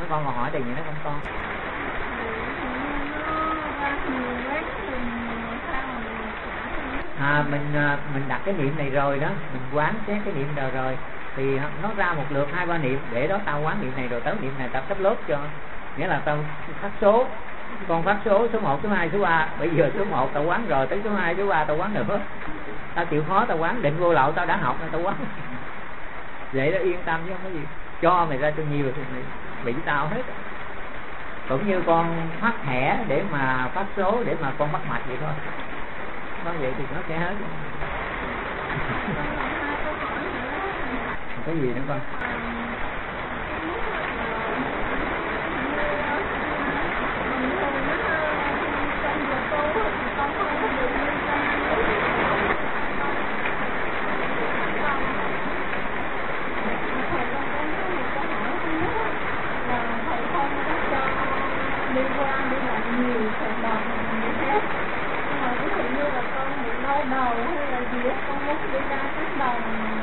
Mấy con còn hỏi gì nữa không con? Mình đặt cái niệm này rồi đó, mình quán xét cái niệm rồi thì nó ra một lượt 2-3 niệm, để đó tao quán niệm này rồi tới niệm này tao cấp lớp cho, nghĩa là tao phát số, con phát số 1, số 2, số 3, bây giờ số 1 tao quán rồi, tới số 2, số 3 tao quán nữa, tao chịu khó tao quán, định vô lậu tao đã học nên tao quán vậy đó, yên tâm chứ không có gì, cho mày ra cho nhiều thì mày bị tao hết. Cũng như con phát thẻ để mà phát số để mà con bắt mạch vậy thôi, nó vậy thì nó sẽ hết. Có gì nữa con? Liên quan đi làm nhiều phần đồng như thế, nhưng mà ví dụ như là con bị đau đầu hay là gì á, con muốn đi ra các đồng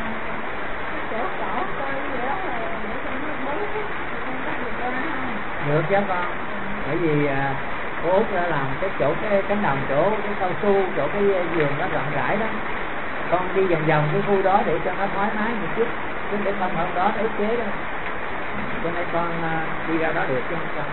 chỗ cỏ coi gì đó là để cho nó bớt á, con có được ra không? Được chứ con, bởi vì cô Út đã làm cái chỗ cái cánh đồng, chỗ cái cao su, chỗ cái vườn nó rộng rãi đó, con đi vòng vòng cái khu đó để cho nó thoải mái một chút, chứ để không hôm đó nó ức chế đó, cho nên con đi ra đó được chứ không con.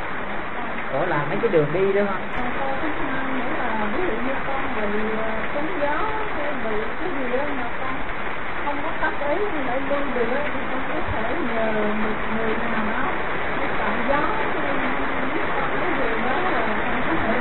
Cổ làm mấy cái đường đi đó không? Cô thứ hai nữa là ví dụ như con bị trúng gió hay bị cái gì đó mà con không có tác ý hay lại lui được thì con có thể nhờ một người nào đó để tạo gió hay con cái gì đó là con có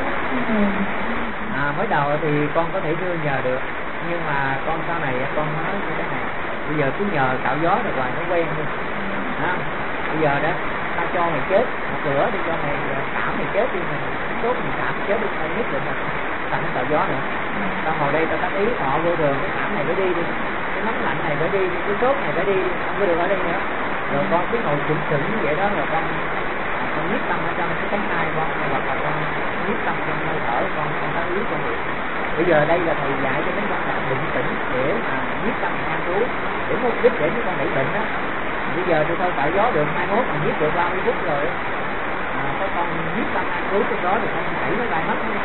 thể mới đầu thì con có thể đưa nhờ được, nhưng mà con sau này con nói như thế này, bây giờ cứ nhờ cạo gió rồi hoài nó quen luôn, bây giờ đó tao cho mày chết một bữa đi, cho mày cảm mày chết đi, mày tốt mày cảm chết đi, mày nhất định là tao không tạo gió nữa, tao ngồi đây tao tác ý họ vô đường, cái cảm này phải đi đi, cái nóng lạnh này phải đi, cái sốt này phải đi, không có được ở đây nữa, rồi con cứ ngồi sững sững như vậy đó, rồi con nhiếp tâm ở trong cái cánh tay con, hoặc là con nhiếp tâm trong hơi thở con tác ý con được. Bây giờ đây là thầy dạy cho mấy con là bình tĩnh để mà nhiếp tâm an trú, để mục đích để mấy con đẩy bệnh đó. Bây giờ tôi thôi tạo gió được 21 mà nhiếp được 30 phút rồi, có con nhiếp tâm an trú trong đó thì con đẩy nó lại mất nữa.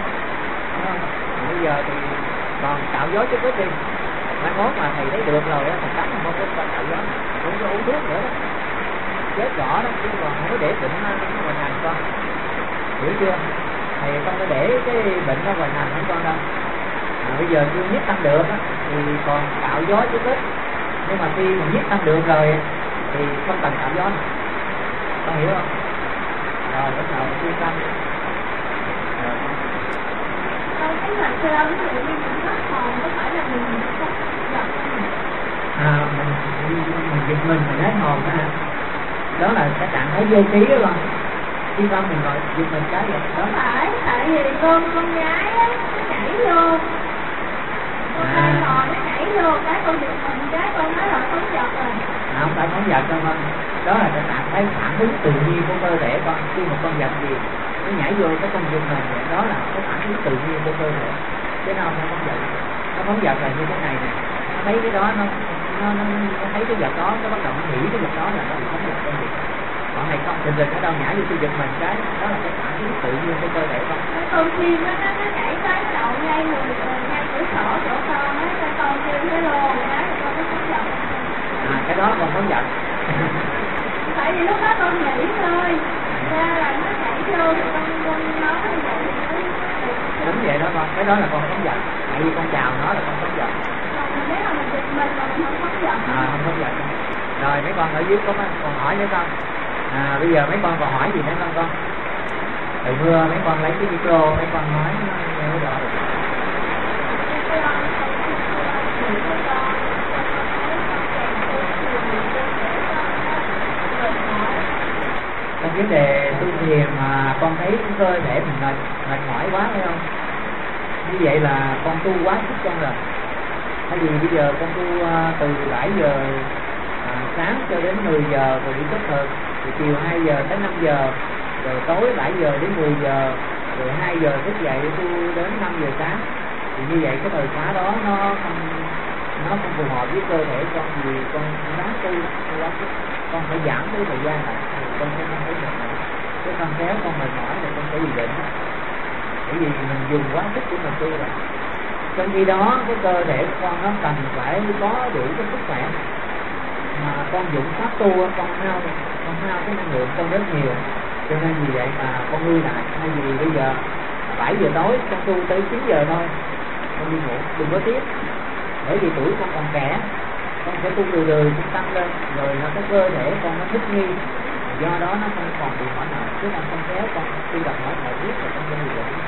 Bây giờ thì còn tạo gió chứ có gì, 21 mà thầy thấy được rồi thầy cấm không có tạo gió, không có uống thuốc nữa đó, chết rõ đó, chứ còn không có để bệnh nó hoành hành con, hiểu chưa? Thầy không có để cái bệnh nó hoành hành con đâu. Bây giờ chưa nhiếp tâm được á, thì còn tạo gió chứ ít, nhưng mà khi mà nhiếp tâm được rồi thì không cần tạo gió nữa. Con hiểu không? Rồi bắt đầu chuyên tâm. Cái mặt trên ví dụ như mình hết hồn có phải là mình không giật không? Mình giật mình hết hồn đó, đó là cái trạng thái vô trí đó con. Khi con mình gọi giật mình cái vậy đó. Không phải, tại vì con gái á, nó nhảy vô, con trai ngồi nó nhảy vô, cái con giật mình, cái con nói là không giật rồi. Không phải không giật đâu con, đó là cái trạng thái phản ứng tự nhiên của cơ thể con. Khi một con giật gì nó nhảy vô cái con giật mình vậy, đó là cái phản ứng tự nhiên của cơ thể, chứ nó không giật. Nó không giật là như thế này nè, nó thấy cái đó nó thấy cái giật đó, nó bắt đầu nó nghĩ cái giật đó là nó không giật con gì. Còn này không, tình ở đâu nhảy vô cái giật mình cái đó là cái phản ứng tự nhiên của cơ thể con. Cái con chim nó nhảy tới đầu ngay ngay cửa sổ chỗ con á, cái con kêu cái lô cái con nó không giật. Cái đó con không giật. Tại vì lúc đó con nghĩ thôi, ra là nó nhảy vô thì con nói như vậy thì đúng vậy đó con, cái đó là con không giật, tại vì con chào nó là con không giật. Còn nếu mà mình giật mình mà mình không giật. Không giật. Rồi mấy con ở dưới có còn hỏi nữa không? Bây giờ mấy con còn hỏi gì nữa không con? Trời mưa mấy con lấy cái micro mấy con nói nghe rõ được. Trong vấn đề tu thiền mà con thấy cái cơ thể mình mệt mỏi quá phải không? Như vậy là con tu quá sức con rồi. Thay vì bây giờ con tu từ 7 giờ sáng cho đến 10 giờ rồi đi kết hợp, rồi chiều 2 giờ tới 5 giờ, rồi tối 7 giờ đến 10 giờ, rồi 2 giờ thức dậy tu đến 5 giờ sáng, thì như vậy cái thời khóa đó nó nó không phù hợp với cơ thể con, vì con đáng tu con phải giảm cái thời gian lại, con sẽ không thấy được nữa. Chứ không kéo con mệt mỏi thì con sẽ bị bệnh, bởi vì mình dùng quá sức của mình tu rồi. Trong khi đó cái cơ thể của con nó cần phải có đủ cái sức khỏe, mà con dụng pháp tu con hao cái năng lượng con rất nhiều, cho nên vì vậy mà con nuôi lại. Hay vì bây giờ 7 giờ tối con tu tới 9 giờ thôi, con đi ngủ, đừng có tiếp, bởi vì tuổi con còn trẻ, con sẽ tu từ từ tăng lên, rồi nó cái cơ thể con nó thích nghi, do đó nó không còn bị mỏi mệt. Chứ con không kéo con tu tập mỏi mệt biết rồi con sẽ bị bệnh.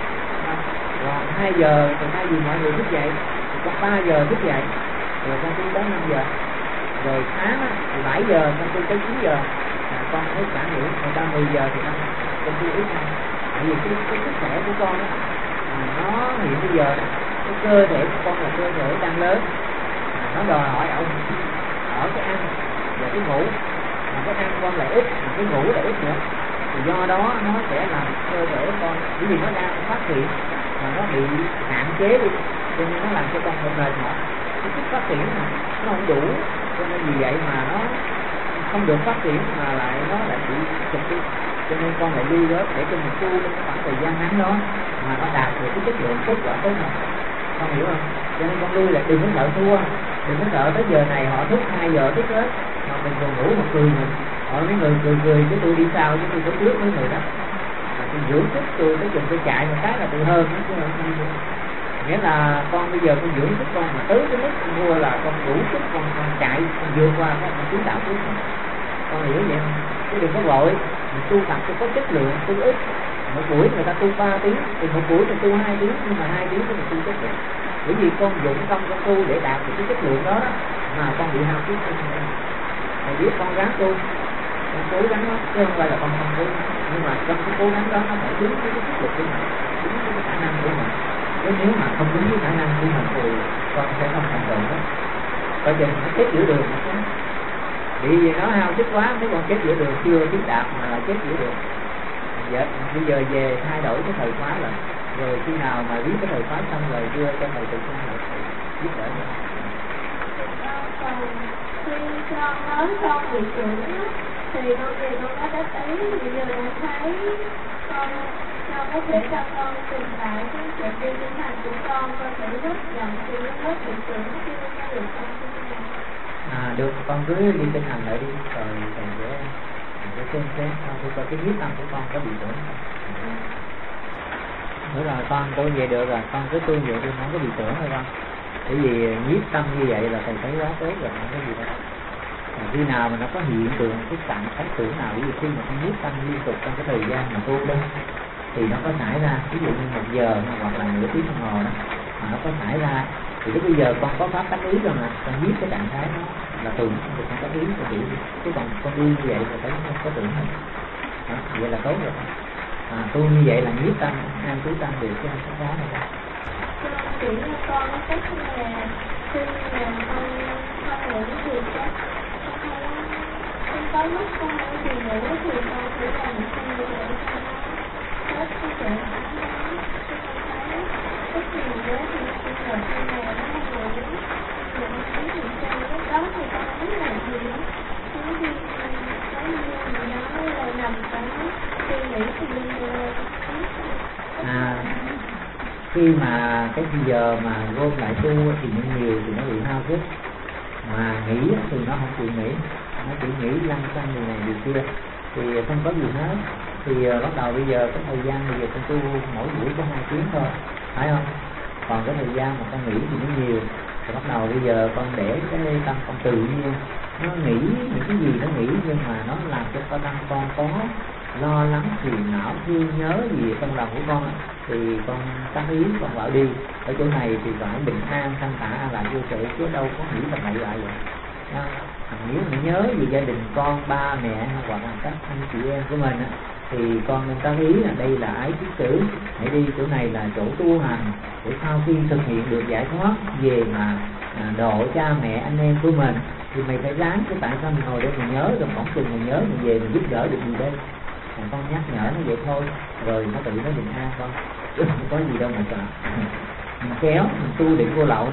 Rồi 2 giờ thì thay vì mọi người thức dậy thì con 3 giờ thức dậy, rồi con tu tới 5 giờ, rồi sáng thì 7 giờ con tu tới 9 giờ, con thấy cả nghỉ, rồi ta 10 giờ thì con tu ít hơn. Tại vì cái sức khỏe của con đó, nó hiện bây giờ cái cơ thể của con là cơ thể đang lớn, nó đòi hỏi ở cái ăn và cái ngủ, mà cái ăn con lại ít, mà cái ngủ lại ít nữa, thì do đó nó sẽ làm cơ thể con, bởi vì nó đang phát triển mà nó bị hạn chế đi, cho nên nó làm cho con phải mệt mỏi. Cái sức phát triển mà nó không đủ, cho nên vì vậy mà nó không được phát triển, mà nó lại bị chụp đi, cho nên con lại lưu rớt để cho mình tu trong khoảng thời gian ngắn đó mà nó đạt được cái chất lượng kết quả tốt hơn. Con hiểu không? Cho nên con lưu là đừng có sợ thua, đừng có sợ tới giờ này họ thức 2 giờ thức hết mà mình còn ngủ một cười mình. Họ mấy người cười chứ tôi đi sau, chứ tôi có trước mấy người đó, mà tôi dưỡng sức, tôi cái chừng tôi chạy một cái là tôi hơn đó, chứ không được. Nghĩa là con bây giờ con dưỡng sức con mà tới cái mức con mua là con đủ sức, con chạy, con vượt qua con chứng đạo trước. Con hiểu vậy không? Chứ đừng có vội, mình tu tập cho có chất lượng, tu ít. Một buổi người ta tu 3 tiếng, thì một buổi mình tu 2 tiếng, nhưng mà 2 tiếng thì mình tu chất lượng. Bởi vì con dụng công con tu để đạt được cái chất lượng đó, mà con bị hao phí. Mày biết con ráng tu, con cố gắng đó, chứ không phải là con không cố gắng. Nhưng mà trong cái cố gắng đó nó phải đúng với cái chất lượng của mình, đúng với cái khả năng của mình. Chứ nếu mà không đúng với khả năng của mình thì con sẽ không thành tựu đó. Coi chừng nó chết giữa đường nó xuống. Vì nó hao sức quá, mấy con chết giữa đường, chưa tiến đạt mà là chết giữa đường. Bây giờ về thay đổi cái thời khóa rồi khi nào mà biết cái thời khóa xong rồi đưa cho thầy tự sinh học giúp đỡ nữa. Còn khi con lớn con bị trưởng thì con về con có đáp ý, bây giờ con thấy con có thể cho con tìm lại cái chuyện đi tinh thần của con thể rất dần khi nó rất bị trưởng khi nó được con sinh ra. Được, con cứ đi tinh thần lại đi, rồi thầy sẽ xem xét coi cái huyết tâm của con có bị tổn không. Nữa rồi con tôi về được rồi, con cứ tu vậy đi, không có bị tổn hay con. Bởi vì nhiếp tâm như vậy là thầy thấy quá tốt rồi, không có gì đâu. Khi nào mà nó có hiện tượng cái trạng thái tưởng nào, ví dụ khi mà con nhiếp tâm liên tục trong cái thời gian mà tu đó, thì nó có xảy ra, ví dụ như 1 giờ hoặc là nửa tiếng đồng hồ đó, mà nó có xảy ra, thì lúc bây giờ con có pháp tác ý rồi mà con nhiếp cái trạng thái đó là thường được con tác ý con hiểu, chứ còn con đi như vậy thì thấy không có tưởng hơn. Đó, vậy là tốt rồi. Tu như vậy là nhiếp tâm, an trú tâm được chứ không có này đâu. Chỉ như con nó cách là khi mà con ngủ thì chắc không có lúc con ngủ thì ngủ thì con chỉ làm không như vậy thôi. Hết cái chuyện đó, cái gì đó thì con ngủ khi nào nó ngủ, rồi nó thấy thì sao lúc đó thì con không biết làm gì nữa. Nó đi có như nó là nằm đó suy nghĩ thì khi mà cái giờ mà gom lại tu thì nhiều thì nó bị hao sức, mà nghỉ thì nó không chịu nghỉ, nó chỉ nghỉ lăn xăng người này người kia thì không có gì hết. Thì bắt đầu bây giờ cái thời gian bây giờ con tu mỗi buổi có 2 tiếng thôi, phải không? Còn cái thời gian mà con nghỉ thì nó nhiều, thì bắt đầu bây giờ con để cái tâm con tự nhiên nó nghĩ những cái gì nó nghĩ, nhưng mà nó làm cho con tâm con có lo lắng phiền não thương nhớ gì trong lòng của con, thì con tác ý con bảo đi ở chỗ này thì phải bình an thanh thản là vô sự, chứ đâu có nghĩ là bậy bạ vậy. Nếu mà nhớ về gia đình con, ba mẹ hoặc là các anh chị em của mình thì con nên tác ý là đây là ái kiết sử, hãy đi chỗ này là chỗ tu hành, để sau khi thực hiện được giải thoát về mà độ cha mẹ anh em của mình, thì mày phải ráng, chứ tại sao mình ngồi để mình nhớ rồi bỗng chừng mình nhớ mình về mình giúp đỡ được gì đây. Con nhắc nhở nó vậy thôi, rồi nó tự nó bình an con, chứ không có gì đâu mà sợ. Mình kéo, mình tu định vô lậu đó,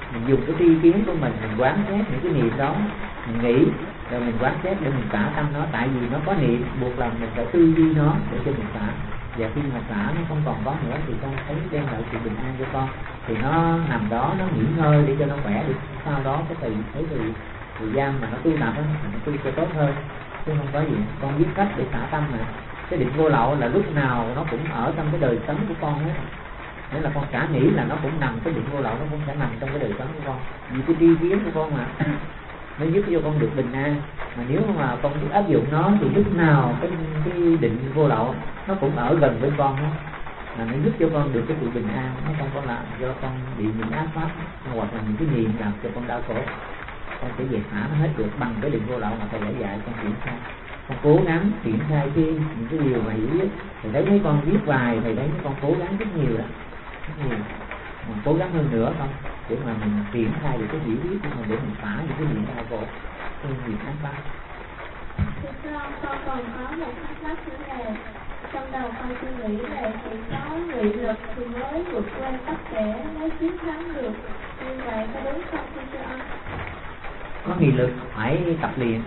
mình dùng cái tri kiến của mình quán xét những cái niệm đó, mình nghĩ rồi mình quán xét để mình xả tâm nó. Tại vì nó có niệm buộc lòng mình phải tư duy nó để cho mình xả. Và khi mà xả nó không còn có nữa thì con thấy đem lại sự bình an cho con. Thì nó nằm đó, nó nghỉ ngơi để cho nó khỏe được. Sau đó cái thời gian mà nó tu tập á, nó tu sẽ tốt hơn. Chứ không có gì. Con biết cách để xả tâm mà. Cái định vô lậu là lúc nào nó cũng ở trong cái đời sống của con hết. Nên là con cả nghĩ là nó cũng nằm, cái định vô lậu nó cũng sẽ nằm trong cái đời sống của con. Vì cái tri kiến của con mà nó giúp cho con được bình an. Mà nếu mà con biết áp dụng nó thì lúc nào cái định vô lậu nó cũng ở gần với con hết, là nó giúp cho con được cái sự bình an. Nó không có làm cho con bị những ác pháp hoặc là những cái niệm làm cho con đau khổ. Con sẽ về xả nó hết được bằng cái định vô lậu mà thầy đã dạy con triển khai. Con cố gắng triển khai những cái điều mà hiểu biết. Thầy thấy mấy con viết bài, thầy thấy mấy con cố gắng rất nhiều đó, rất nhiều. Mà cố gắng hơn nữa không để mà mình triển khai được cái hiểu biết của mình để mình phá những cái niệm đau khổ, cái niệm ác pháp. Con còn có một thắc mắc nữa là trong đầu con suy nghĩ là chỉ có nghị lực thì mới vượt qua tất cả, mới chiến thắng được. Như vậy có đúng không thưa ông? Có nghị lực phải tập luyện,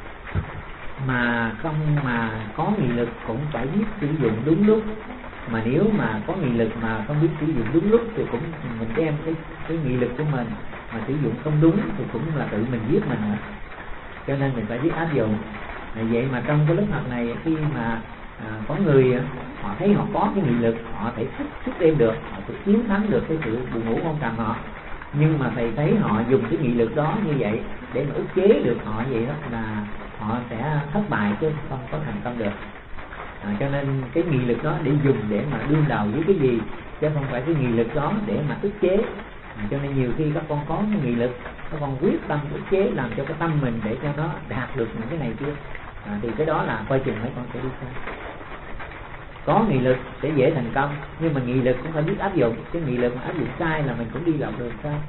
mà không mà có nghị lực cũng phải biết sử dụng đúng lúc. Mà nếu mà có nghị lực mà không biết sử dụng đúng lúc thì cũng mình đem cái nghị lực của mình mà sử dụng không đúng thì cũng là tự mình giết mình. Cho nên mình phải biết áp dụng. Vậy mà trong cái lớp học này khi mà có người họ thấy họ có cái nghị lực, họ thể thức đêm được, họ thể chiến thắng được cái sự buồn ngủ không trầm họ. Nhưng mà thầy thấy họ dùng cái nghị lực đó như vậy để mà ức chế được họ, vậy đó là họ sẽ thất bại chứ không có thành công được. Cho nên cái nghị lực đó để dùng để mà đương đầu với cái gì, chứ không phải cái nghị lực đó để mà ức chế. Cho nên nhiều khi các con có cái nghị lực, các con quyết tâm ức chế làm cho cái tâm mình để cho nó đạt được những cái này kia, thì cái đó là coi chừng mấy con sẽ đi sai. Có nghị lực sẽ dễ thành công, nhưng mà nghị lực cũng phải biết áp dụng. Cái nghị lực mà áp dụng sai là mình cũng đi lộn đường sai.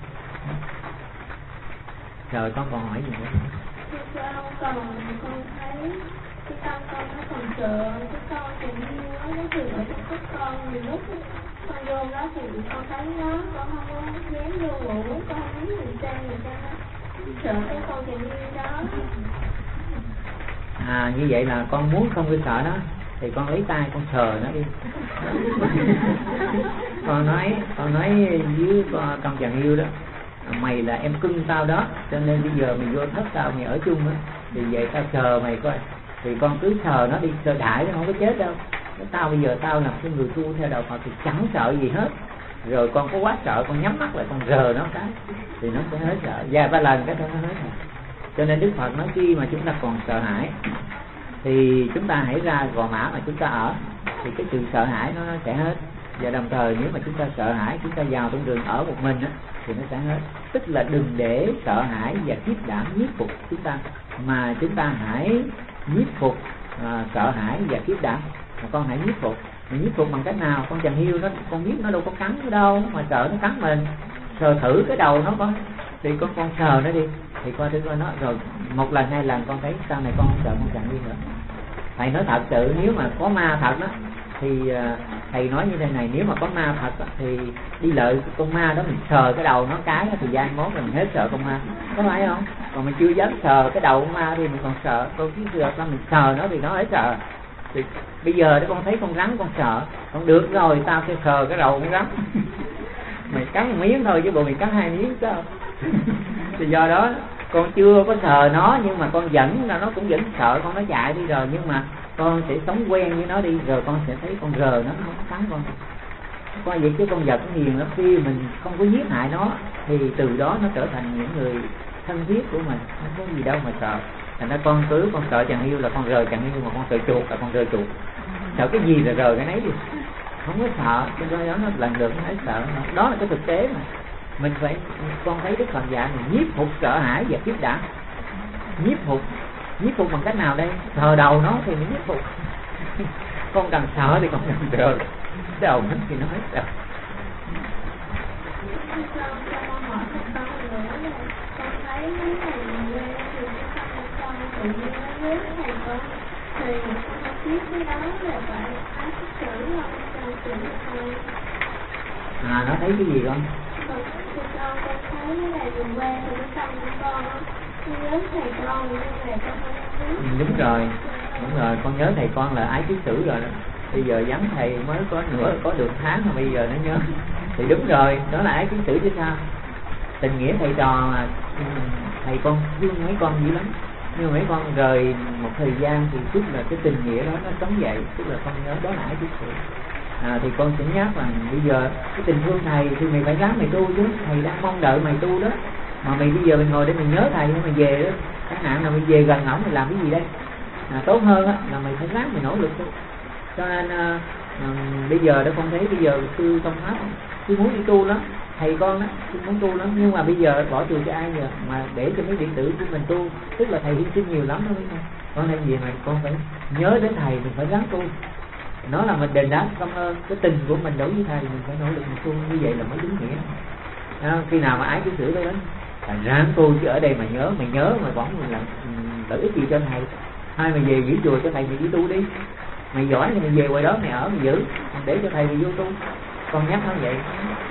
Rồi con còn hỏi gì nữa? Thưa ông, còn con thấy cái tâm con nó còn sợ, cái con thì nó thường ở trong con nhiều lúc con vô đó thì con thấy nó, con không có dám vô ngủ, con không biết mình trang nó sợ cái con thì đó. Như vậy là con muốn không có sợ nó thì con lấy tay con sờ nó đi. con nói với con chàng yêu đó, mày là em cưng tao đó, cho nên bây giờ mày vô thất tao, mày ở chung đó, thì vậy tao sờ mày coi. Thì con cứ sờ nó đi, sờ đại nó không có chết đâu. Tao bây giờ tao là cái người tu theo đạo Phật thì chẳng sợ gì hết. Rồi con có quá sợ, con nhắm mắt lại con rờ nó cái thì nó sẽ hết sợ, vài ba lần cái nó hết rồi. Cho nên Đức Phật nói khi mà chúng ta còn sợ hãi thì chúng ta hãy ra Gò Mã mà chúng ta ở, thì cái sự sợ hãi nó sẽ hết. Và đồng thời nếu mà chúng ta sợ hãi, chúng ta vào trong đường ở một mình á, thì nó sẽ hết. Tức là đừng để sợ hãi và khiếp đảm nhiếp phục chúng ta, mà chúng ta hãy nhiếp phục sợ hãi và khiếp đảm. Mà con hãy nhiếp phục. Mình nhiếp phục bằng cách nào? Con chằn hiêu nó, con biết nó đâu có cắn ở đâu mà sợ nó cắn mình. Sờ thử cái đầu nó coi, thì con sờ nó đi, thì coi thử coi nó. Rồi một lần hai lần con thấy sau này con không sợ con chằn hiêu nữa. Thầy nói thật sự, nếu mà có ma thật đó thì thầy nói như thế này, nếu mà có ma thật đó, thì đi lợi con ma đó mình sờ cái đầu nó cái thì giai mốt mình hết sợ con ma, có phải không? Còn mình chưa dám sờ cái đầu con ma thì mình còn sợ. Con cứ sờ mình sờ nó thì nó hết sợ. Thì bây giờ đó con thấy con rắn con sợ, con được rồi tao sẽ sờ cái đầu con rắn. Mày cắn một miếng thôi chứ bộ mày cắn hai miếng chứ không. Thì do đó con chưa có sờ nó, nhưng mà con dẫn là nó cũng vẫn sợ, con nó chạy đi rồi, nhưng mà con sẽ sống quen với nó đi, rồi con sẽ thấy con rờ nó không có cắn con. Coi vậy chứ con vật nó hiền lắm, khi mình không có giết hại nó thì từ đó nó trở thành những người thân thiết của mình, không có gì đâu mà sợ. Thành ra con sợ chằn hiêu là con rờ chằn hiêu, mà con sợ chuột là con rờ chuột. Sợ cái gì là rờ cái nấy đi, không có sợ. Cho nên đó nó lần lượt nó thấy sợ. Đó là cái thực tế mà mình phải. Con thấy Đức Phật dạy mình nhiếp phục sợ hãi và khiếp đảm. Nhiếp phục bằng cách nào đây? Sờ đầu nó thì mình nhiếp phục. Con cần sợ thì con cần rờ đầu nó thì nó hết sợ. Nó thấy cái gì con? Con thấy là dùng quen thì cái tâm của con nhớ thầy con như này con không biết. Đúng rồi, con nhớ thầy con là ái kiết sử rồi đó. Bây giờ vắng thầy mới có có được tháng mà bây giờ nó nhớ thì đúng rồi, đó là ái kiết sử chứ sao. Tình nghĩa thầy trò mà thầy con thương mấy con dữ lắm, nhưng mấy con rời một thời gian thì tức là cái tình nghĩa đó nó sống dậy, tức là con nhớ đó là ái kiết sử. Thì con sẽ nhắc rằng bây giờ cái tình thương thầy thì mày phải ráng mày tu chứ, thầy đang mong đợi mày tu đó, mà mày bây giờ mày ngồi để mày nhớ thầy hay mày về đó, chẳng hạn là mày về gần ổng mày làm cái gì đây? Tốt hơn á là mày phải ráng mày nỗ lực thôi. Cho nên bây giờ đó con thấy bây giờ sư Công Pháp sư muốn đi tu lắm, thầy con đó sư muốn tu lắm, nhưng mà bây giờ bỏ chùa cho ai giờ mà để cho mấy đệ tử của mình tu, tức là thầy hy sinh nhiều lắm đó. Con nên gì mày con phải nhớ đến thầy, mình phải ráng tu, nó là mình đền đáp cảm ơn cái tình của mình đối với thầy, mình phải nỗ lực mình tu, như vậy là mới đúng nghĩa. Khi nào mà ái kiết sử đó đến là ráng tu, chứ ở đây mà mày nhớ mà vẫn mình làm lợi ích gì cho thầy. Hai mày về giữ chùa cho thầy, mày đi tu đi, mày giỏi thì mày về ngoài đó mày ở mày giữ, để cho thầy mày vô tu. Con nhắc nó vậy,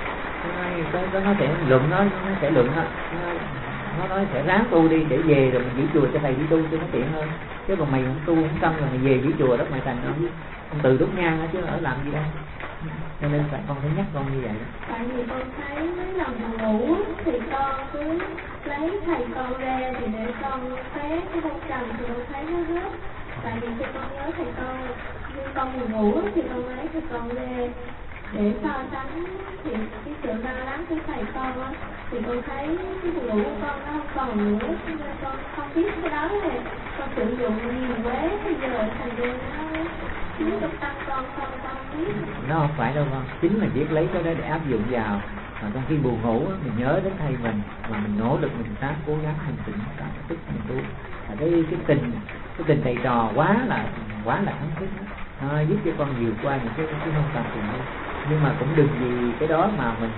nó sẽ luận, nó sẽ luận đó. Nó nói sẽ ráng tu đi để về rồi mình giữ chùa cho thầy đi tu cho nó tiện hơn. Chứ còn mày không tu không tâm rồi mày về giữ chùa đó mày thành không từ đốt nhang đó, chứ ở làm gì đâu. Cho nên phải con phải nhắc con như vậy. Tại vì con thấy mấy lần ngủ thì con cứ lấy thầy con ra thì để con té cái bông trần thì con thấy nó hết. Tại vì khi con nhớ thầy con, khi con ngủ thì con lấy thầy con ra để so sánh thì cái sự lo lắng của thầy con á, thì con thấy cái buồn ngủ của con nó không còn nữa, nên con không biết cái đó này con sử dụng nhiều quá bây giờ thành ra nó chiếm trong tâm con biết. Nó không phải đâu con, chính là biết lấy cái đó để áp dụng vào. Mà trong khi buồn ngủ á, mình nhớ đến thầy mình mà mình nỗ lực mình sáng cố gắng mình tỉnh táo tức mình tu. Cái tình thầy trò quá là thắng thích đó. Giúp cho con vượt qua những cái không cần tình yêu. Nhưng mà cũng đừng vì cái đó mà mình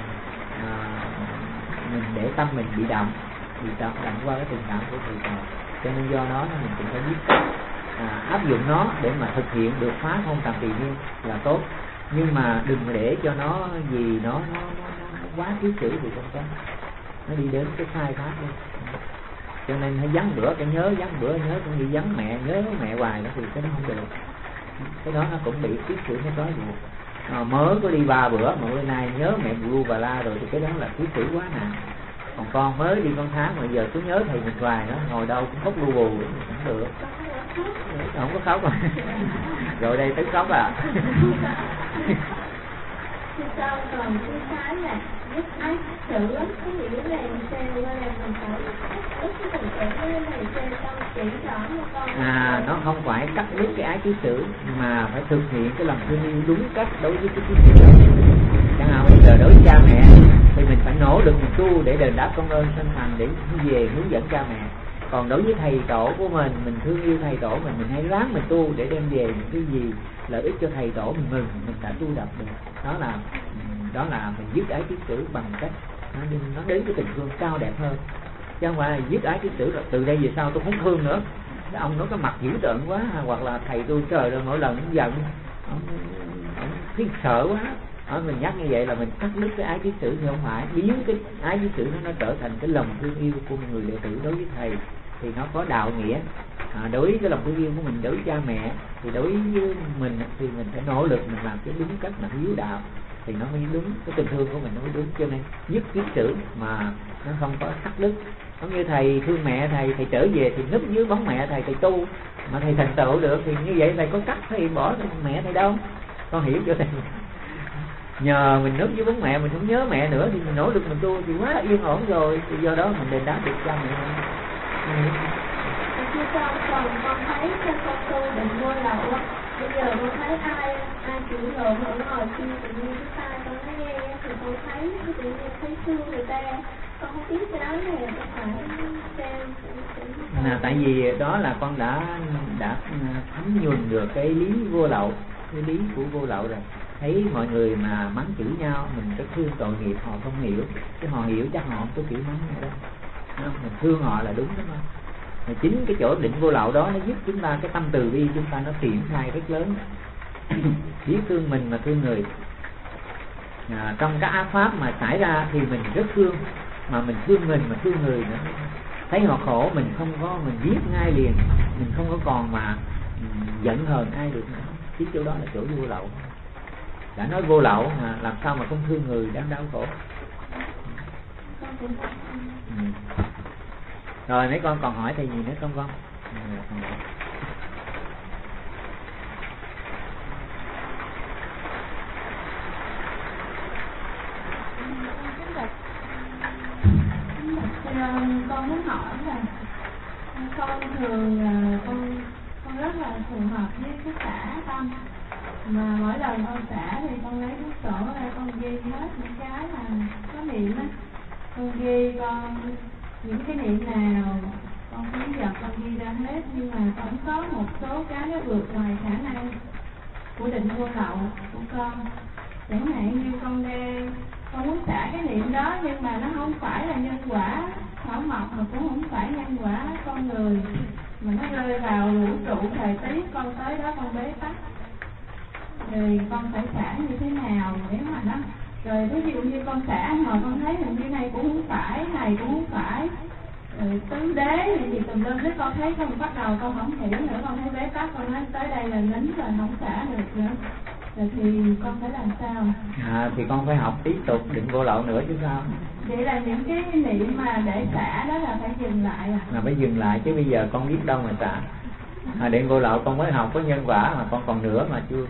để tâm mình bị động qua cái tình cảm của thầy trò. Cho nên do đó mình cũng phải biết áp dụng nó để mà thực hiện được phá không tầm tùy nhiên là tốt. Nhưng mà đừng để cho nó vì nó quá thiếu sử thì không có, nó đi đến cái sai pháp luôn. Cho nên hãy vắng bữa cái nhớ cũng như vắng mẹ, nhớ mẹ hoài đó thì cái đó không được. Cái đó nó cũng bị thiếu sử nó có gì. Mới có đi 3 bữa mà bữa nay nhớ mẹ bu bà la rồi thì cái đó là thiếu sử quá nè. Còn con mới đi con tháng mà giờ cứ nhớ thầy mình hoài nó ngồi đâu cũng khóc lu bù cũng được. Không có khóc à. Rồi đây tới khóc à. Thì con còn cái là giúp ái sử cái nghĩa là xem qua là mình phải ít cái tình cảm với thầy xem con chỉ rõ cho con. Nó không phải cắt đứt cái ái kiết sử mà phải thực hiện cái lòng thương yêu đúng cách đối với cái kiết sử đó. Chẳng hạn bây giờ đối với cha mẹ thì mình phải nỗ lực mình tu để đền đáp công ơn sinh thành để về hướng dẫn cha mẹ. Còn đối với thầy tổ của mình thương yêu thầy tổ mình hãy ráng mình tu để đem về những cái gì lợi ích cho thầy tổ mình mừng, mình đã tu đập được. Đó là mình dứt ái kiết sử bằng cách nó đến cái tình thương cao đẹp hơn, chứ không phải là dứt ái kiết sử rồi từ đây về sau tôi không thương nữa. Ông nói cái mặt dữ tợn quá, hoặc là thầy tôi trời ơi mỗi lần ông giận ông thấy sợ quá. Mình nhắc như vậy là mình cắt đứt cái ái kiết sử, thì không phải biến cái ái kiết sử nó trở thành cái lòng thương yêu của một người đệ tử đối với thầy thì nó có đạo nghĩa. Đối với cái lòng thương yêu của mình đối với cha mẹ thì đối với mình thì mình phải nỗ lực mình làm cái đúng cách là hiếu đạo thì nó mới đúng, cái tình thương của mình nó mới đúng. Cho nên dứt kiết sử mà nó không có cắt đứt. Giống như thầy thương mẹ thầy trở về thì núp dưới bóng mẹ thầy tu mà thầy thành tựu được thì như vậy thầy có cắt thầy bỏ mẹ thầy đâu. Con hiểu cho thầy. Nhờ mình núp dưới bóng mẹ mình không nhớ mẹ nữa thì mình nỗ lực mình tu thì quá yên ổn rồi, thì do đó mình đền đáp được cha mẹ. Con thấy trên con tu định vô lậu á, bây giờ con thấy ai chịu lộn ở ngồi khi tự nhiên cái tai con nó nghe thì con thấy cái tự nhiên thấy thương người ta, con không biết cái đó này con phải xem. Tại vì đó là con đã thấm nhuần được cái lý vô lậu, cái lý của vô lậu rồi. Thấy mọi người mà mắng chửi nhau mình rất thương tội nghiệp, họ không hiểu, chứ họ hiểu chắc họ không có kiểu mắng nữa đâu. Mình thương họ là đúng đúng không? Mà chính cái chỗ định vô lậu đó nó giúp chúng ta cái tâm từ bi chúng ta nó triển khai rất lớn. Biết thương mình mà thương người. trong các ác pháp mà xảy ra thì mình rất thương, mà mình thương mình mà thương người nữa. Thấy họ khổ mình không có, mình giết ngay liền, mình không có còn mà giận hờn ai được nữa. Cái chỗ đó là chỗ vô lậu. Đã nói vô lậu mà làm sao mà không thương người đang đau khổ. Rồi mấy con còn hỏi thầy gì nữa không con? Con muốn hỏi là con thường con rất là phù hợp với cái xả tâm, mà mỗi lần con xả thì con lấy bút sổ ra con ghi hết những cái mà có niệm á, con ghi con những cái niệm nào con cứ giật con ghi ra hết, nhưng mà vẫn có một số cái nó vượt ngoài khả năng của định vô lậu của con. Chẳng hạn như con muốn xả cái niệm đó nhưng mà nó không phải là nhân quả thảo mộc, mà cũng không phải nhân quả con người, mà nó rơi vào vũ trụ thời tiết, con tới đó con bế tắc, rồi con phải xả như thế nào để mà nó, rồi ví dụ như con xả mà con thấy hình như này cũng không phải, này cũng không phải, rồi tứ đế thì tùm lum, với con thấy con bắt đầu con không hiểu nữa, con thấy bế tắc, con nói tới đây là nín rồi không xả được nữa. Rồi thì con phải làm sao? Thì con phải học tiếp tục định vô lậu nữa chứ sao. Vậy là những cái niệm mà để xả đó là phải dừng lại à? Là phải dừng lại chứ bây giờ con biết đâu mà xả. Định vô lậu con mới học có nhân quả mà con còn nữa mà chưa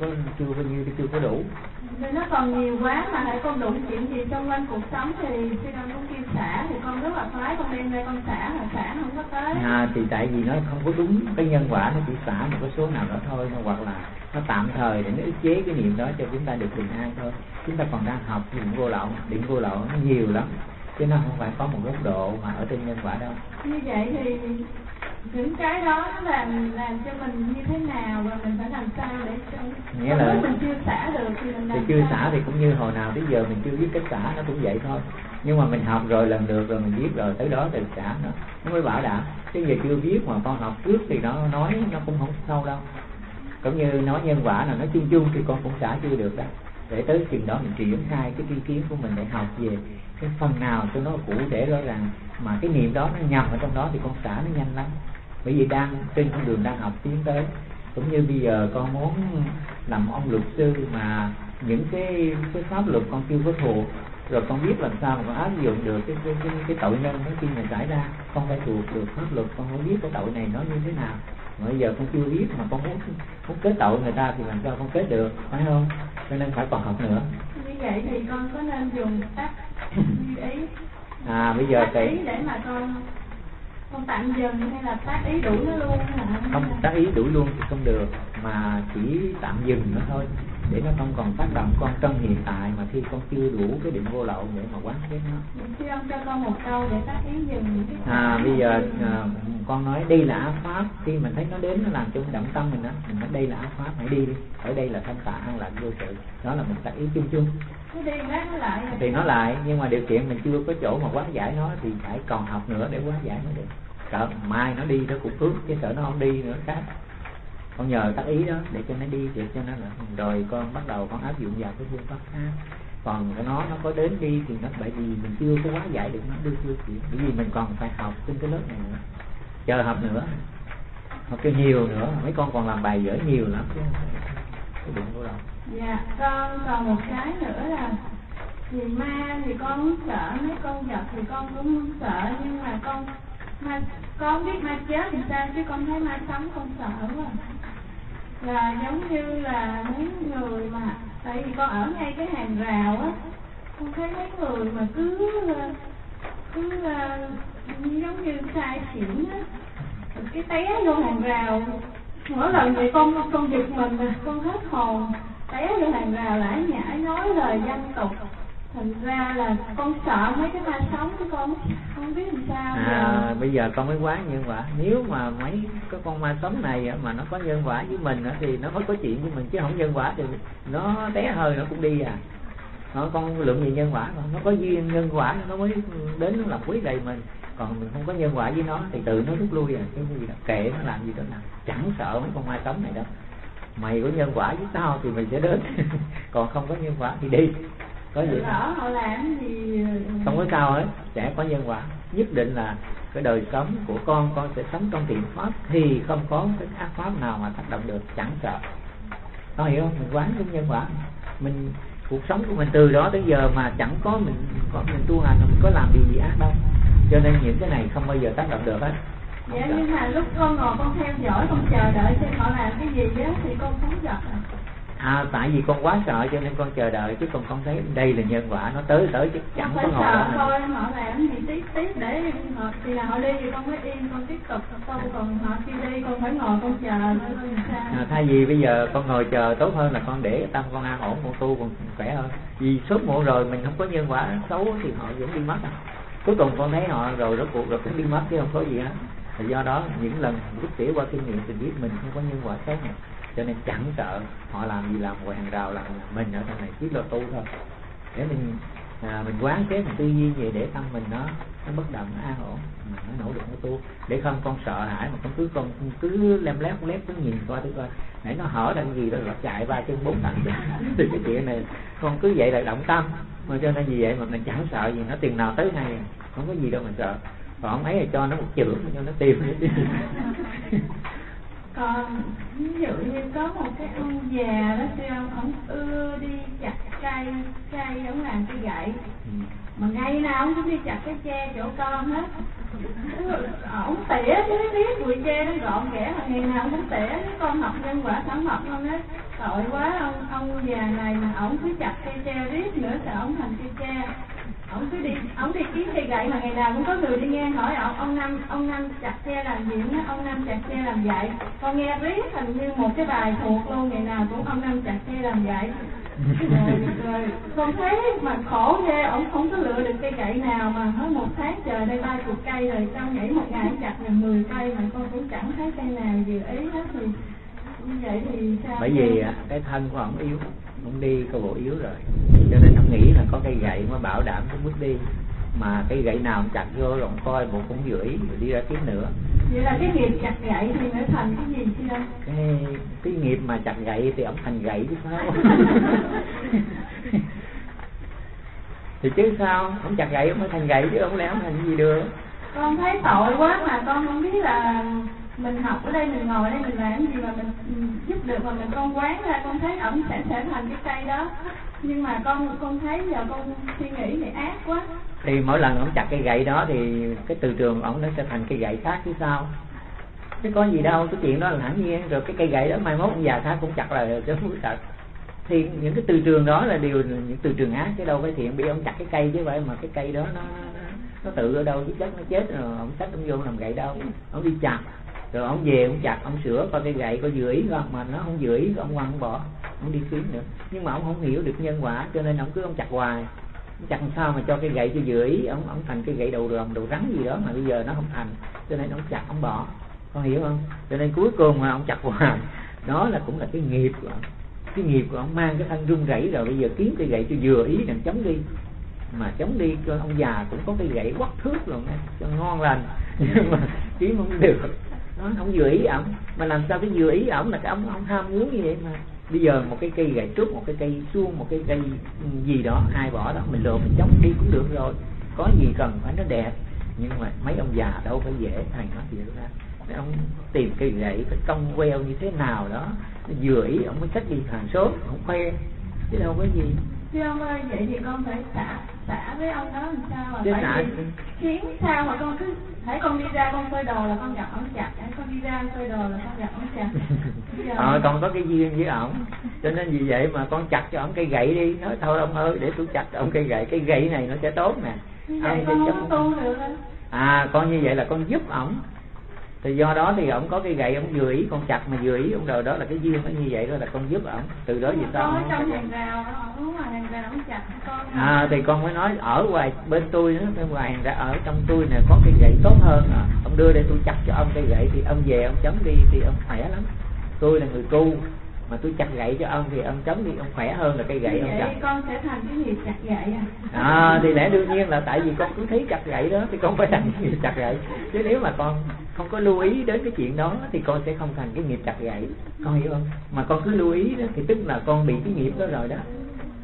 có đủ. Vì nó còn nhiều quá mà hãy con đụng chuyện gì xung quanh cuộc sống thì khi con cũng kêu xả thì con rất là khoái, con đem ra con xả mà xả không có tới. Thì tại vì nó không có đúng cái nhân quả, nó chỉ xả một cái số nào đó thôi, hoặc là nó tạm thời để nó ức chế cái niệm đó cho chúng ta được bình an thôi. Chúng ta còn đang học định vô lậu nó nhiều lắm, chứ nó không phải có một góc độ mà ở trên nhân quả đâu. Như vậy thì những cái đó nó làm cho mình như thế nào và mình phải làm sao để cho nghĩa là mình chưa xả được thì mình làm chưa sao? Xả thì cũng như hồi nào tới giờ mình chưa biết cách xả, nó cũng vậy thôi. Nhưng mà mình học rồi lần được rồi mình biết rồi, tới đó thì xả nó mới bảo đảm. Chứ giờ chưa biết mà con học trước thì nó nói nó cũng không sâu đâu. Cũng như nói nhân quả là nói chung chung thì con cũng xả chưa được đâu. Để tới chừng đó mình triển khai cái tri kiến của mình để học về cái phần nào cho nó cụ thể rõ ràng, mà cái niệm đó nó nhầm ở trong đó thì con xả nó nhanh lắm. Bởi vì đang trên con đường đang học tiến tới. Cũng như bây giờ con muốn làm ông luật sư mà những cái pháp luật con chưa có thuộc, rồi con biết làm sao mà con áp dụng được cái tội nhân đó khi mà xảy ra, con phải thuộc được pháp luật, con phải biết cái tội này nó như thế nào. Mà bây giờ con chưa biết mà con muốn kết tội người ta thì làm sao con kết được, phải không? Cho nên phải còn học nữa. Như vậy thì con có nên dùng tác ý bây giờ tác ý để mà con tạm dừng hay là tác ý đuổi nó luôn hả? Không, tác ý đuổi luôn thì không được, mà chỉ tạm dừng nó thôi, để nó không còn tác động con trong hiện tại mà khi con chưa đủ cái định vô lậu để mà quán xét nó. Khi ông cho con một câu để tác ý dừng những cái bây giờ con nói đây là ác pháp, khi mình thấy nó đến nó làm cho động tâm mình đó, mình nói đây là ác pháp, hãy đi, ở đây là thanh tạ an lạc vô sự, đó là một tác ý chung chung. Thì nó lại, nhưng mà điều kiện mình chưa có chỗ mà hóa giải nó thì phải còn học nữa để hóa giải nó được. Sợ mai nó đi nó cũng phước, chứ sợ nó không đi nữa khác. Con nhờ tác ý đó để cho nó đi, để cho nó là rồi con bắt đầu con áp dụng vào cái phương pháp khác. Còn nó có đến đi thì nó bởi vì mình chưa có hóa giải được nó đưa chuyện, bởi vì mình còn phải học trên cái lớp này nữa, chờ học nữa, học cho nhiều nữa. Mấy con còn làm bài dở nhiều lắm chứ cái đừng có đâu. Dạ, con còn một cái nữa là thì ma thì con không sợ, mấy con vật thì con cũng không sợ, nhưng mà con biết ma chết thì sao, chứ con thấy ma sống con sợ quá. Là giống như là mấy người mà, tại vì con ở ngay cái hàng rào á, con thấy mấy người mà cứ giống như sai xỉn á, cái té vô hàng rào. Mỗi lần vậy con giật mình mà con hết hồn, té vô hàng rào lải nhải nói lời dâm tục. Thành ra là con sợ mấy cái ma sống của con không biết làm sao. Bây giờ con mới quá nhân quả. Nếu mà mấy cái con ma sống này mà nó có nhân quả với mình thì nó mới có chuyện với mình, chứ không nhân quả thì nó té hơi nó cũng đi à. Con lượng gì nhân quả mà nó có duyên nhân quả nó mới đến nó làm quấy rầy mình. Còn mình không có nhân quả với nó thì tự nó rút lui à. Cái gì đó kệ nó làm gì đó nào, chẳng sợ mấy con ma sống này đâu. Mày có nhân quả với tao thì mình sẽ đến còn không có nhân quả thì đi. có gì lỡ họ làm gì không có sao hết, sẽ có nhân quả. Nhất định là cái đời sống của con sẽ sống trong thiện pháp thì không có cái ác pháp nào mà tác động được, chẳng sợ. Con hiểu không? Mình quán đúng nhân quả. Mình cuộc sống của mình từ đó tới giờ mà chẳng có mình tu hành, mình có làm gì ác đâu, cho nên những cái này không bao giờ tác động được hết. Dạ, nhưng mà lúc con ngồi con theo dõi, con chờ đợi xem họ làm cái gì á thì con không giật tại vì con quá sợ cho nên con chờ đợi, chứ con không thấy đây là nhân quả, nó tới chứ chẳng có ngồi đó. Thôi họ làm gì tiếp để họ khi nào họ đi thì con mới yên, con tiếp tục tu, còn họ khi đi con phải ngồi con chờ sao. Thay vì bây giờ con ngồi chờ, tốt hơn là con để tâm con an ổn, con tu còn khỏe hơn. Vì sốt muộn rồi mình không có nhân quả xấu thì họ vẫn đi mất. Cuối cùng con thấy họ rồi rốt cuộc rồi cũng đi mất chứ không có gì hết. Thì do đó những lần rút tỉa qua kinh nghiệm thì biết mình không có nhân quả xấu này, cho nên chẳng sợ họ làm gì làm ngoài hàng rào, làm mình ở trong này chỉ lo tu thôi. Để mình quán xét, mình tư duy về để tâm mình nó bất động, nó an ổn, nó nỗ lực nó tu. Để không con sợ hãi mà con cứ lem lép cứ nhìn coi để nó hở ra gì đó là chạy ba chân bốn cẳng từ cái chuyện này. Con cứ vậy là động tâm, mà cho nên vì vậy mà mình chẳng sợ gì, nó tiền nào tới hay, không có gì đâu mình sợ. Còn ông ấy là cho nó một chưởng cho nó tìm nữa. Còn ví dụ như có một cái ông già đó sư ông ưa đi chặt cây ông làm cây gậy, mà ngày nào ông cũng đi chặt cái tre chỗ con hết. Ông tỉa chứ biết bụi tre nó gọn ghẽ, mà ngày nào ông cũng tỉa. Cái con học nhân quả thẳng học không đó, tội quá ông già này mà ông cứ chặt cây tre riết nữa sợ ông thành cây tre. Ông đi kiếm cây gậy mà ngày nào cũng có người đi ngang hỏi ông Năm chặt tre làm gì đó, ông Năm chặt tre làm gậy. Con nghe riết thành như một cái bài thuộc luôn, ngày nào cũng ông Năm chặt tre làm gậy. Rồi con thấy mà khổ ghê, ông không có lựa được cây gậy nào mà hết một tháng trời đây 30 cây rồi, xong nghĩ một ngày chặt gần 10 cây mà con cũng chẳng thấy cây nào vừa ý hết. Thì như vậy thì sao? Bởi vì cái thân của ông yếu, ông đi có bộ yếu rồi, cho nên ông nghĩ là có cây gậy mới bảo đảm cái bước đi. Mà cây gậy nào ông chặt vô rồi ông coi bộ cũng vừa ý rồi đi ra kiếm nữa. Vậy là cái nghiệp chặt gậy thì nó thành cái gì chứ đâu? Cái nghiệp mà chặt gậy thì ông thành gậy chứ sao? Thì chứ sao? Ông chặt gậy ông mới thành gậy chứ ông lẽ ông thành gì được. Con thấy tội quá mà con không biết là mình học ở đây, mình ngồi ở đây mình làm gì mà mình giúp được, mà con quán ra con thấy ổng sẽ thành cái cây đó. Nhưng mà con thấy giờ con suy nghĩ thì ác quá. Thì mỗi lần ổng chặt cây gậy đó thì cái từ trường ổng nó sẽ thành cây gậy khác chứ sao? Chứ có gì đâu, cái chuyện đó là hẳn nhiên. Rồi cái cây gậy đó mai mốt ông già khác cũng chặt là chứ không chặt. Thì những cái từ trường đó là đều những từ trường ác chứ đâu phải thiện. Bị ông chặt cái cây chứ vậy mà cái cây đó nó tự ở đâu chứ chất nó chết rồi ông xách ông vô làm gậy đâu. Ông đi chặt rồi ông về ông chặt, ông sửa coi cây gậy có vừa ý không, mà nó không vừa ý ông quăng ông bỏ, ông đi kiếm nữa. Nhưng mà ông không hiểu được nhân quả cho nên ông chặt hoài. Ông chặt làm sao mà cho cây gậy cho vừa ý, ông thành cây gậy đầu rồng đầu rắn gì đó mà bây giờ nó không thành, cho nên ông chặt ông bỏ. Con hiểu không? Cho nên cuối cùng mà ông chặt hoài, đó là cũng là cái nghiệp của ông. Cái nghiệp của ông mang cái thân run rẩy rồi, bây giờ kiếm cây gậy cho vừa ý làm chống đi. Mà chống đi cho ông già cũng có cây gậy quắt thước rồi cho ngon lành, nhưng mà kiếm không được. Nó không vừa ý ổng, mà làm sao cái vừa ý ổng là cái ông ham muốn như vậy mà. Bây giờ một cái cây gậy trúc, một cái cây suông, một cái cây gì đó ai bỏ đó mình lựa mình chống đi cũng được rồi. Có gì cần phải nó đẹp, nhưng mà mấy ông già đâu phải dễ thành nó gì ra. Để ông tìm cây gậy phải cong queo như thế nào đó nó vừa ý ông mới xách đi hàng số, không khoe chứ đâu có gì. Thưa ông ơi, vậy thì con phải xả với ông đó làm sao mà phải khiến sao mà con cứ thấy con đi ra con phơi đồ là con gặp ông chặt, con đi ra phơi đồ là con gặp ông chặt. Con có cái duyên với ổng, cho nên vì vậy mà con chặt cho ổng cây gậy đi. Nói thôi ông ơi, để tôi chặt ông cây gậy này nó sẽ tốt nè. Vậy con không tu được á. Con như vậy là con giúp ổng. Thì do đó thì ổng có cây gậy ổng vừa ý con chặt, mà vừa ý ông đời đó là cái duyên nó như vậy đó, là con giúp ổng. Từ đó về sau con trong hàng rào, ổng ngoài hàng rào ổng chặt con. Thì con mới nói ở ngoài bên tôi nữa, bên ngoài hàng rào ở trong tôi nè có cây gậy tốt hơn. Ông đưa để tôi chặt cho ông cây gậy thì ông về ông chống đi thì ông khỏe lắm. Tôi là người tu mà tôi chặt gậy cho ông thì ông chống đi ông khỏe hơn là cây gậy ông chặt. Vậy con sẽ thành cái nghiệp chặt gậy Thì lẽ đương nhiên là tại vì con cứ thấy chặt gậy đó thì con phải thành cái nghiệp chặt gậy. Chứ nếu mà con không có lưu ý đến cái chuyện đó thì con sẽ không thành cái nghiệp chặt gậy. Con hiểu không? Mà con cứ lưu ý đó thì tức là con bị cái nghiệp đó rồi đó.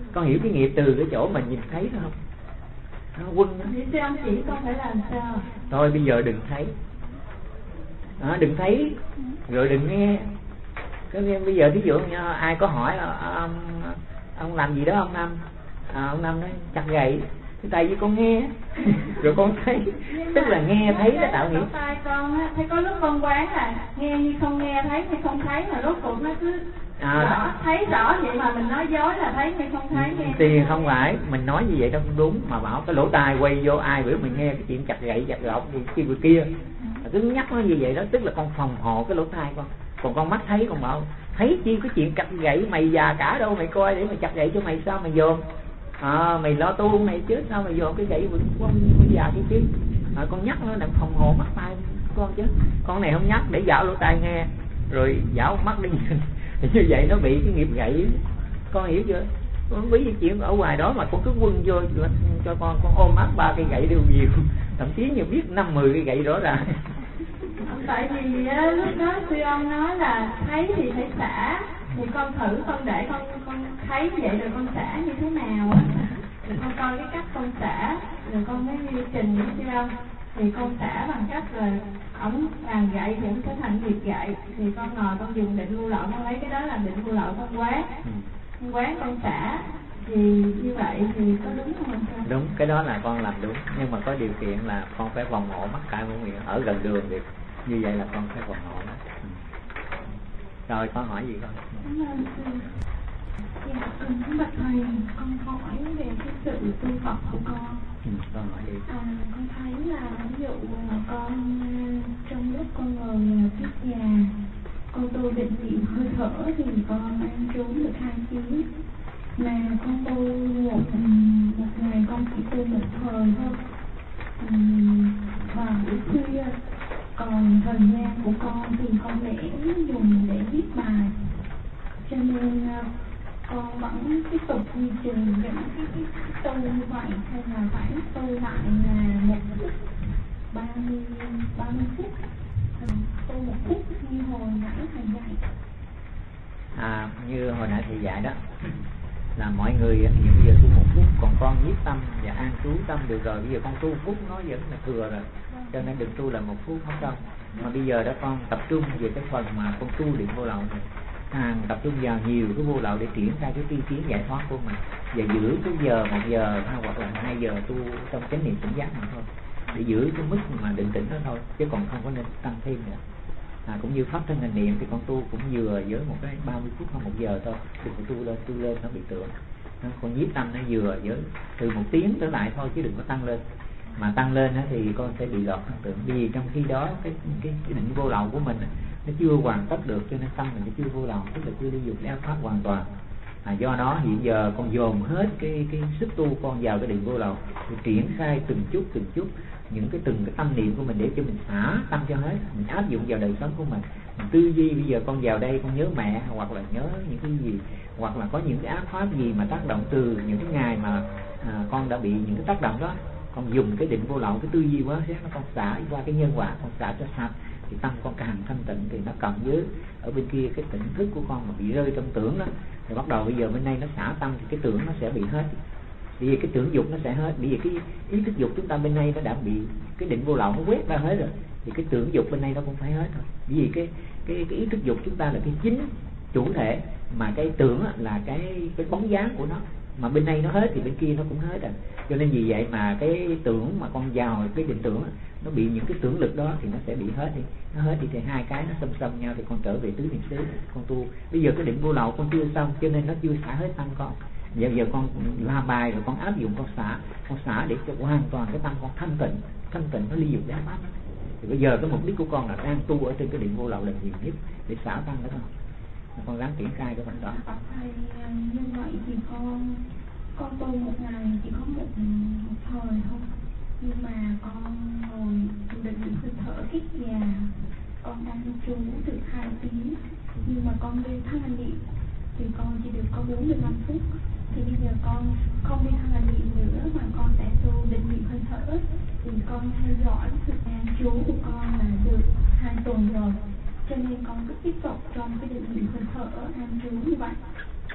Con hiểu cái nghiệp từ cái chỗ mình nhìn thấy thôi không? Nó quân đó. Vậy ông chỉ con phải làm sao? Thôi bây giờ đừng thấy, đừng thấy rồi đừng nghe. Cái bây giờ ví dụ như ai có hỏi ông làm gì đó ông Năm, ông Năm nói chặt gậy, tại vì con nghe rồi con thấy, tức là nghe thấy nó tạo nghiệp. Tai con á, thấy có lúc con quán là nghe như không nghe, thấy như không thấy, mà rốt cuộc nó cứ rõ, thấy rõ vậy mà mình nói dối là thấy như không thấy. Nghe thì không phải mình nói như vậy đâu không đúng, mà bảo cái lỗ tai quay vô ai bữa mình nghe cái chuyện chặt gậy chặt gọc gì kia cứ nhắc nó như vậy đó, tức là con phòng hộ cái lỗ tai con. Còn con mắt thấy con bảo thấy chi cái chuyện chặt gậy, mày già cả đâu mày coi để mày chặt gậy cho mày sao mày dòm, mày lo tu mày chứ sao mày dòm cái gậy con già kia chứ. Con nhắc nó làm phòng hộ mắt tai con chứ, con này không nhắc để dạo lỗ tai nghe rồi dạo mắt đi như vậy nó bị cái nghiệp gậy, con hiểu chưa? Con biết cái chuyện ở ngoài đó mà con cứ quân vô cho con ôm mắt 3 cây gậy đều nhiều, thậm chí như biết 5-10 cây gậy rõ ràng. Tại vì lúc đó sư ông nói là thấy thì phải xả, thì con thử con để con thấy vậy rồi con xả như thế nào á, con coi cái cách con xả rồi con mới trình với sư ông. Thì con xả bằng cách là ổng làm gậy thì ổng sẽ thành nghiệp gậy, thì con ngồi con dùng định vô lậu, con lấy cái đó là định vô lậu, con quán con xả, thì như vậy thì có đúng không? Đúng, cái đó là con làm đúng, nhưng mà có điều kiện là con phải vòng hộ mắt tai mũi miệng ở gần đường được, như vậy là con phải vòng hộ đó. Rồi con hỏi gì con? Dạ, con bạch thầy, con hỏi về cái sự tu tập của con. Con hỏi đi. Con thấy là ví dụ con trong lúc con ngồi trước nhà, con tu định niệm hơi thở thì con ăn trú được 2 tiếng, mà con tu một ngày con chỉ tu một thời thôi. Vào buổi khuya, còn thời gian của con thì con để dùng để viết bài, cho nên con vẫn tiếp tục duy trì những cái tu như vậy, hay là phải tu lại là 1 phút 30 phút, tu 1 phút như hồi nãy thầy dạy. Như hồi nãy thầy dạy đó là mọi người hiện bây giờ tu 1 phút, còn con nhiếp tâm và an trú tâm được rồi, bây giờ con tu 1 phút nó vẫn là thừa rồi, cho nên đừng tu là 1 phút không đâu. Mà bây giờ đó con tập trung về cái phần mà con tu định vô lậu này, tập trung vào nhiều cái vô lậu để triển khai cái tiên tiến giải thoát của mình, và giữ cái giờ 1 giờ hoặc là 2 giờ tu trong chánh niệm tỉnh giác mà thôi, để giữ cái mức mà định tĩnh đó thôi, chứ còn không có nên tăng thêm nữa. Cũng như pháp thân hành niệm thì con tu cũng vừa với một cái 30 phút hoặc 1 giờ thôi, đừng có tu lên nó bị tưởng. Con nhiếp tâm nó vừa với từ 1 tiếng trở lại thôi, chứ đừng có tăng lên. Mà tăng lên thì con sẽ bị lọt tưởng, vì trong khi đó cái định vô lậu của mình nó chưa hoàn tất được, cho nên tâm mình nó chưa vô lậu, tức là chưa đi dục để thoát hoàn toàn. Do đó hiện giờ con dồn hết cái sức tu con vào cái định vô lậu, thì triển khai từng chút những từng cái tâm niệm của mình để cho mình xả tâm cho hết, mình áp dụng vào đời sống của mình tư duy. Bây giờ con vào đây con nhớ mẹ, hoặc là nhớ những cái gì, hoặc là có những cái ác pháp gì mà tác động từ những cái ngày mà con đã bị những cái tác động đó, con dùng cái định vô lậu, cái tư duy quá xét nó, con xả qua cái nhân quả, con xả cho sạch, thì tâm con càng thanh tịnh. Thì nó cộng với ở bên kia cái tỉnh thức của con mà bị rơi trong tưởng đó, thì bắt đầu bây giờ bên đây nó xả tâm thì cái tưởng nó sẽ bị hết, vì cái tưởng dục nó sẽ hết. Bởi vì cái ý thức dục chúng ta bên đây nó đã bị cái định vô lậu nó quét ra hết rồi, thì cái tưởng dục bên đây nó cũng phải hết thôi. Vì cái ý thức dục chúng ta là cái chính chủ thể, mà cái tưởng là cái bóng dáng của nó, mà bên đây nó hết thì bên kia nó cũng hết rồi. Cho nên vì vậy mà cái tưởng mà con vào cái định tưởng nó bị những cái tưởng lực đó thì nó sẽ bị hết đi, nó hết đi thì hai cái nó xâm nhau, thì con trở về tứ niệm xứ con tu. Bây giờ cái định vô lậu con chưa xong, cho nên nó chưa xả hết tâm con. Giờ con làm bài rồi con áp dụng con xả để cho hoàn toàn cái tâm con thanh tịnh nó ly dục để pháp. Thì bây giờ cái mục đích của con là đang tu ở trên cái định vô lậu là nhiều nhất để xả tâm đó thôi. Con ráng triển khai cái phần đó. Thầy, như vậy thì con tu một ngày chỉ có một thời thôi, nhưng mà con ngồi định hơi thở hít vào, con đang trú được 2 tiếng, nhưng mà con đi thân hành niệm thì con chỉ được có 45 phút. Thì bây giờ con không đi thân hành niệm nữa mà con sẽ tu định niệm hơi thở, thì con theo dõi thời gian trú của con là được 2 tuần rồi, cho nên con cứ tiếp tục trong cái định niệm hơi thở an trú như vậy.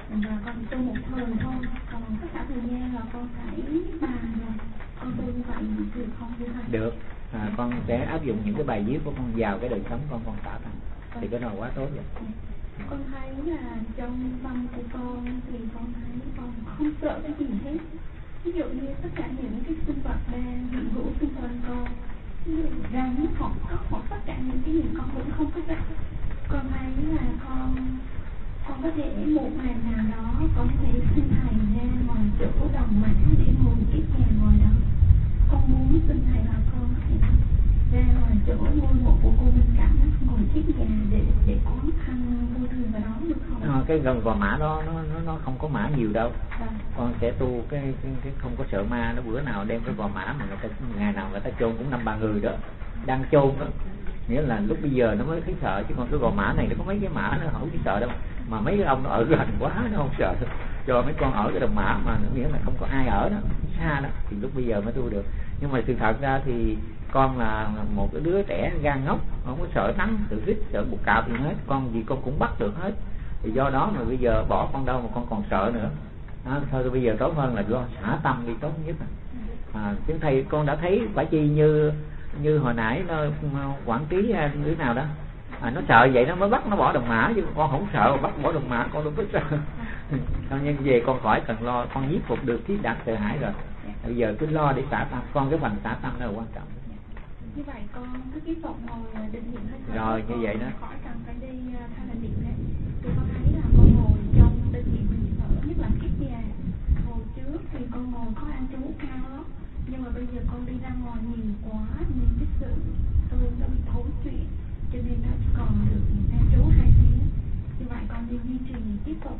Và con tu một thời thôi, còn tất cả thời gian là con phải bàn rồi. Con tu như vậy được không thưa thầy? Được. Con sẽ áp dụng những cái bài viết của con vào cái đời sống con tạo thành thì cái đó là quá tốt rồi. Con thấy là trong tâm của con thì con thấy con không sợ cái gì hết. Ví dụ như tất cả những cái sinh vật đang hiện hữu xung quanh con, ví dụ rắn hoặc tất cả những cái gì con cũng không có sợ. Con thấy là con có thể một ngày nào đó con có thể xin thầy ra ngoài chỗ đồng mã để ngồi cái nhà ngồi đó. Con muốn xin thầy là con có thể ra ngoài chỗ ngôi mộ của cô Minh Cảnh ngồi chiếc nhà để quán thân vô thường vào đó được không? Cái gần gò mã đó nó không có mã nhiều đâu. Con sẽ tu cái không có sợ ma. Nó bữa nào đem cái gò mã mà người ta ngày nào người ta chôn cũng 5-3 người đó đang chôn đó, nghĩa là lúc bây giờ nó mới thấy sợ, chứ còn cái gò mã này nó có mấy cái mã nó không thấy sợ đâu, mà mấy cái ông nó ở gần quá nó không sợ. Cho mấy con ở cái đồng mã mà nghĩa là không có ai ở đó, xa đó, thì lúc bây giờ mới tu được. Nhưng mà sự thật ra thì con là một cái đứa trẻ gan ngốc, không có sợ nắng, tự rít, sợ bụt cạp gì hết, con gì con cũng bắt được hết. Thì do đó mà bây giờ bỏ con đâu mà con còn sợ nữa. Thôi bây giờ tốt hơn là do xả tâm đi tốt nhất. Chứ thầy con đã thấy quả chi như hồi nãy nó quản trí đứa nào đó, nó sợ vậy nó mới bắt nó bỏ đồng mã, chứ con không sợ bắt bỏ đồng mã, con đâu có sợ. Nhưng về con khỏi cần lo, con nhiếp phục được thiết đạt sợ hãi rồi. Bây giờ cứ lo để xả tâm, con cái phần xả tâm đó là quan trọng. Như vậy con cứ tiếp tục ngồi định niệm hơi thở. Rồi như vậy đó. Khỏi cần phải đi thay là niệm đấy. Tôi có thấy là con ngồi trong định niệm hơi thở, nhất là kiếp già. Hồi trước thì con ngồi có ăn trú cao lắm, nhưng mà bây giờ con đi ra ngoài nhiều quá nên cái sự tôi nó bị thối chuyện, cho nên nó còn được ăn trú 2 tiếng. Như vậy con đi duy trì tiếp tục.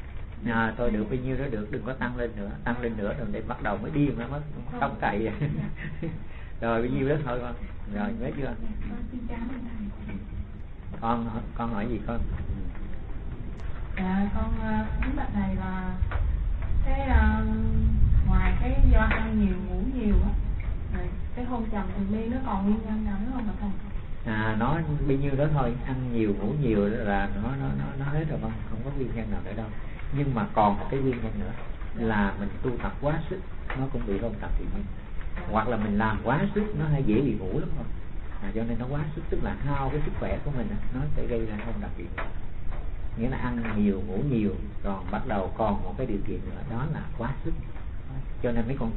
Thôi được bao nhiêu đó được, đừng có tăng lên nữa rồi để bắt đầu mới điên nó mất tóc cày vậy. Rồi bao nhiêu đó thôi con. Rồi nhớ chưa? Con hỏi gì con? Dạ con muốn bạn thầy là cái ngoài cái do ăn nhiều ngủ nhiều á, rồi cái hôn trầm thường niên nó còn nguyên nhân nào nữa không bạn thầy? Nó bao nhiêu đó thôi, ăn nhiều ngủ nhiều là nó hết rồi con, không có nguyên nhân nào nữa đâu. Nhưng mà còn một cái nguyên nhân nữa là mình tu tập quá sức, nó cũng bị hôn trầm tự nhiên. Hoặc là mình làm quá sức, nó hay dễ bị ngủ lắm không? Cho nên nó quá sức, tức là hao cái sức khỏe của mình, nó sẽ gây ra hôn trầm tự nhiên. Nghĩa là ăn nhiều ngủ nhiều, còn bắt đầu còn một cái điều kiện nữa, đó là quá sức. Cho nên mấy con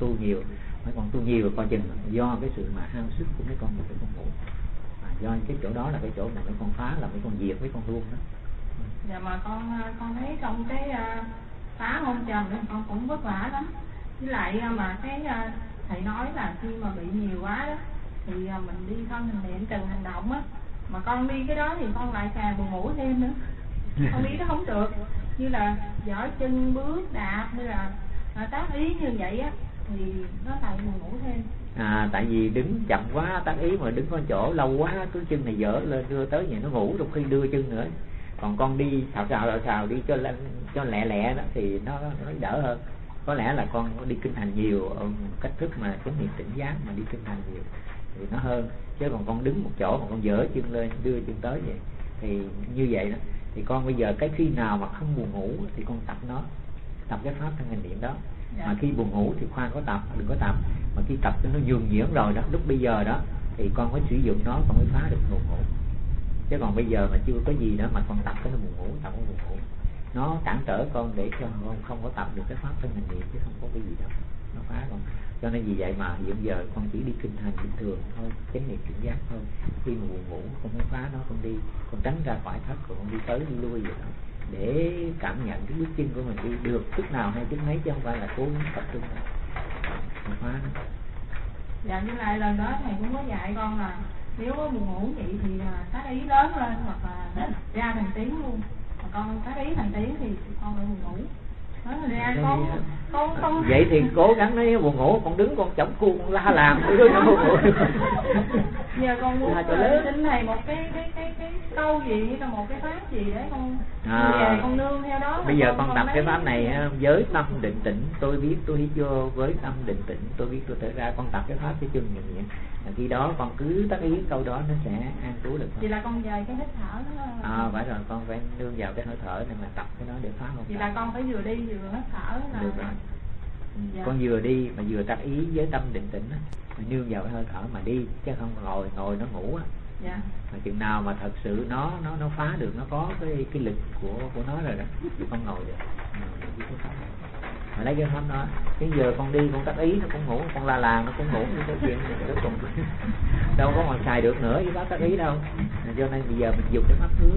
tu nhiều coi chừng do cái sự mà hao sức của mấy con ngủ. Do cái chỗ đó là cái chỗ mà mấy con phá, là mấy con diệt, mấy con luôn đó. Dạ mà con thấy trong cái phá hôn trầm thì con cũng vất vả lắm. Với lại mà cái thầy nói là khi mà bị nhiều quá đó thì mình đi thân hình niệm từng hành động á, mà con đi cái đó thì con lại càng buồn ngủ thêm nữa. Con đi nó không được, như là giở chân bước đạp hay là tác ý như vậy á thì nó lại buồn ngủ thêm. Tại vì đứng chậm quá, tác ý mà đứng con chỗ lâu quá, cái chân này dở lên đưa tới vậy nó ngủ, trong khi đưa chân nữa. Còn con đi xào đi cho lẹ đó thì nó đỡ hơn. Có lẽ là con đi kinh hành nhiều, cách thức mà chánh niệm tỉnh giác mà đi kinh hành nhiều thì nó hơn. Chứ còn con đứng một chỗ mà con dở chân lên đưa chân tới vậy thì như vậy đó. Thì con bây giờ cái khi nào mà không buồn ngủ thì con tập cái pháp thân hành niệm đó. Mà khi buồn ngủ thì khoan có tập, đừng có tập. Mà khi tập nó nhuần nhuyễn rồi đó, lúc bây giờ đó thì con mới sử dụng nó, con mới phá được buồn ngủ. Chứ còn bây giờ mà chưa có gì đó mà con tập cái nó buồn ngủ, tập cái buồn ngủ, nó cản trở con để cho con không có tập được cái pháp thân hành niệm, chứ không có cái gì đâu nó phá con. Cho nên vì vậy mà hiện giờ con chỉ đi kinh hành bình thường thôi, chánh niệm tỉnh giác thôi. Khi mà buồn ngủ con muốn phá nó, con đi, con tránh ra khỏi thất, rồi con đi tới đi lui vậy đó, để cảm nhận cái bước chân của mình đi được chút nào hay chút mấy, chứ không phải là cố gắng tập trung không phá nó. Dạ như lại lần đó thầy cũng có dạy con là nếu có buồn ngủ vậy thì tác ý lớn lên hoặc là ra thành tiếng luôn. Mà con tác ý thành tiếng thì con phải buồn ngủ. Nói là ra con không. Vậy thì cố gắng nói buồn ngủ, con đứng con chổng cu con la làm chứ nó buồn ngủ. Giờ con muốn cho lớn. xin thầy một cái câu gì hay là một cái pháp gì để con về con nương theo đó. Bây giờ con tập cái pháp này với tâm định tĩnh, tôi biết tôi hít vô với tâm định tĩnh, tôi biết tôi thở ra, con tập cái pháp cái chân như vậy. Khi đó con cứ tác ý câu đó nó sẽ an trú được. Vậy là con về cái hít thở đó. Phải rồi, con phải nương vào cái hơi thở này mà tập cái đó để phá không. Vậy là con phải vừa đi vừa hít thở là được rồi. Con vừa đi mà vừa tác ý với tâm định tĩnh á, nương vào cái hơi thở mà đi, chứ không ngồi nó ngủ á. Dạ. Mà chừng nào mà thật sự nó phá được, nó có cái lực của nó rồi đó, thì không ngồi được. Mà lấy cái pháp đó, cái giờ con đi con tác ý nó cũng ngủ, con la nó cũng ngủ, nó có chuyện cuối cùng đâu có mà xài được nữa với pháp tác ý đâu. Cho nên bây giờ mình dùng cái pháp hướng.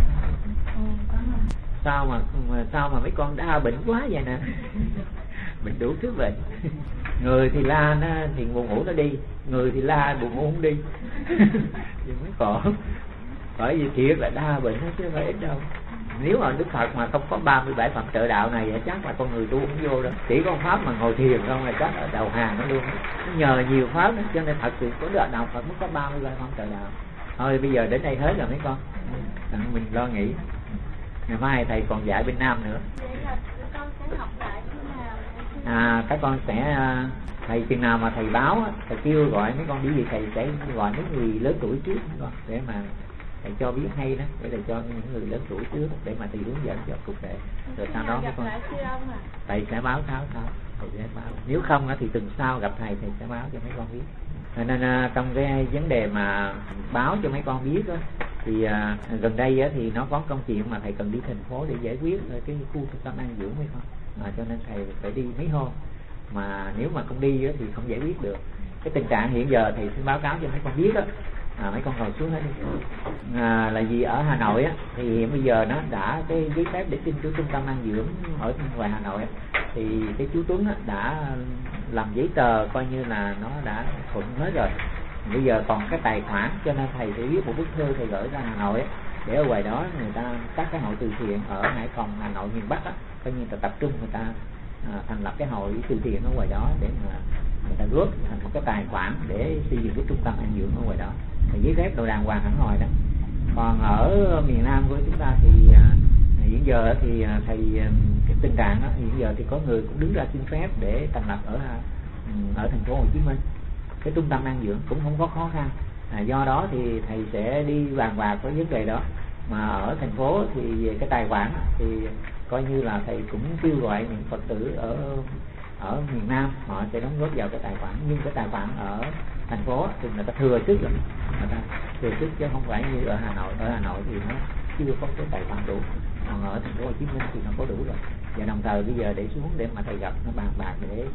Sao mà mấy con đa bệnh quá vậy nè. Mình đủ thứ bệnh. Người thì la nó thì buồn ngủ nó đi, người thì la buồn ngủ không đi. Thì mới khổ. Bởi vì thiệt là đa bệnh chứ không phải ít đâu. Nếu mà Đức Phật mà không có 37 phẩm trợ đạo này chắc là con người tu không vô đó. Chỉ có pháp mà ngồi thiền không là chắc ở đầu hàng nó luôn. Nó nhờ nhiều pháp đó, cho nên thật sự có đoạn đạo Phật mới có 37 phẩm trợ đạo. Thôi bây giờ đến đây hết rồi mấy con. Mình lo nghĩ. Ngày mai thầy còn dạy bên Nam nữa. Các con sẽ thầy chừng nào mà thầy báo thầy kêu gọi mấy con đi gì thầy sẽ gọi mấy người lớn tuổi trước để mà thầy cho biết hay đó, để thầy cho những người lớn tuổi trước để mà thầy hướng dẫn cho cụ thể. Rồi sau đó mấy con thầy sẽ báo cáo thầy sẽ báo. Nếu không thì tuần sau gặp thầy sẽ báo cho mấy con biết. Nên trong cái vấn đề mà báo cho mấy con biết đó, thì gần đây thì nó có công chuyện mà thầy cần đi thành phố để giải quyết cái khu trung tâm an dưỡng mấy con. Cho nên thầy phải đi mấy hôm, mà nếu mà không đi thì không giải quyết được. Cái tình trạng hiện giờ thì xin báo cáo cho mấy con biết đó. Mấy con ngồi xuống hết đi. Là vì ở Hà Nội thì hiện bây giờ nó đã cái giấy phép để xin chỗ trung tâm an dưỡng ở ngoài Hà Nội thì cái chú Tuấn đã làm giấy tờ coi như là nó đã thuận hết rồi. Bây giờ còn cái tài khoản, cho nên thầy sẽ viết một bức thư thầy gửi ra Hà Nội để ở ngoài đó người ta các cái hội từ thiện ở Hải Phòng, Hà Nội, miền Bắc coi như là tập trung người ta thành lập cái hội từ thiện ở ngoài đó để mà người ta góp thành một cái tài khoản để xây dựng cái trung tâm an dưỡng ở ngoài đó. Thì giấy phép đồ đàng hoàng hẳn hoi đó. Còn ở miền Nam của chúng ta thì hiện giờ thì thầy cái tình trạng đó, hiện giờ thì có người cũng đứng ra xin phép để thành lập ở thành phố Hồ Chí Minh cái trung tâm an dưỡng, cũng không có khó khăn. Do đó thì thầy sẽ đi bàn bạc với vấn đề đó. Mà ở thành phố thì cái tài khoản thì coi như là thầy cũng kêu gọi những Phật tử ở miền Nam họ sẽ đóng góp vào cái tài khoản, nhưng cái tài khoản ở thành phố thì người ta thừa sức rồi, người ta thừa sức chứ không phải như ở Hà Nội. Ở Hà Nội thì nó chưa có cái tài khoản đủ, còn ở thành phố Hồ Chí Minh thì nó có đủ rồi. Và đồng thời bây giờ để xuống để mà thầy gặp nó bàn bạc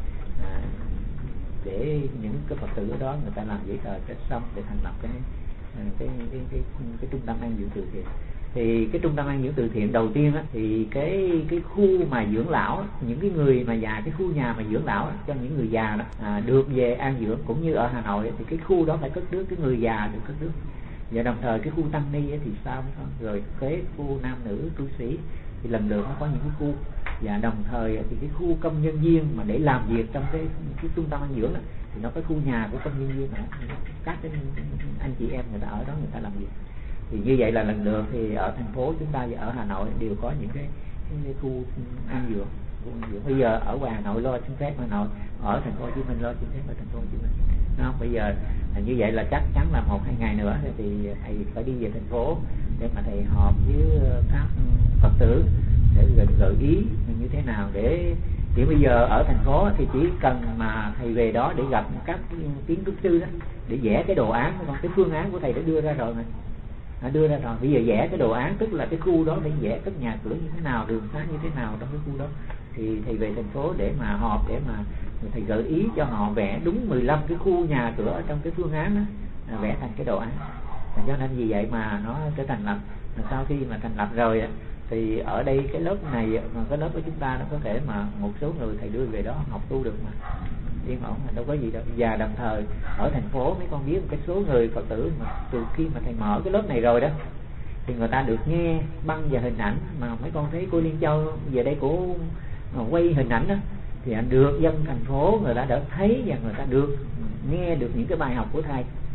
để những cái Phật tử ở đó người ta làm giấy tờ kết xong để thành lập cái trung tâm an dưỡng từ thiện. Thì cái trung tâm an dưỡng từ thiện đầu tiên thì cái khu mà dưỡng lão, những cái người mà già, cái khu nhà mà dưỡng lão cho những người già đó được về an dưỡng, cũng như ở Hà Nội thì cái khu đó phải cất nước, cái người già được cất nước. Và đồng thời cái khu tăng ni thì sao không? Rồi cái khu nam nữ tu sĩ thì lần lượt nó có những cái khu. Và đồng thời thì cái khu công nhân viên mà để làm việc trong cái trung tâm an dưỡng đó, thì nó có khu nhà của công nhân viên nữa, các cái anh chị em người ta ở đó người ta làm việc. Thì như vậy là lần lượt thì ở thành phố chúng ta và ở Hà Nội đều có những cái khu an dưỡng. Bây giờ ở ngoài Hà Nội lo xin phép Hà Nội, ở thành phố Hồ Chí Minh lo xin phép ở thành phố Hồ Chí Minh. Không, bây giờ như vậy là chắc chắn là 1-2 ngày nữa thì thầy phải đi về thành phố để mà thầy họp với các Phật tử để gợi ý như thế nào để thì bây giờ ở thành phố thì chỉ cần mà thầy về đó để gặp các kiến trúc sư đó để vẽ cái đồ án, còn cái phương án của thầy đã đưa ra rồi mà. Đưa ra rồi, bây giờ vẽ cái đồ án, tức là cái khu đó để vẽ các nhà cửa như thế nào, đường xá như thế nào trong cái khu đó, thì thầy về thành phố để mà họp để mà thầy gợi ý cho họ vẽ đúng 15 cái khu nhà cửa ở trong cái phương án đó, vẽ thành cái đồ án. Cho nên vì vậy mà nó sẽ thành lập. Sau khi mà thành lập rồi thì ở đây cái lớp này, cái lớp của chúng ta nó có thể mà một số người thầy đưa về đó học tu được mà yên ổn, mà đâu có gì đâu. Và đồng thời ở thành phố mấy con biết một cái số người Phật tử mà từ khi mà thầy mở cái lớp này rồi đó thì người ta được nghe băng và hình ảnh, mà mấy con thấy cô Liên Châu về đây cô quay hình ảnh đó thì được dân thành phố người ta đã thấy và người ta được nghe được những cái bài học của thầy.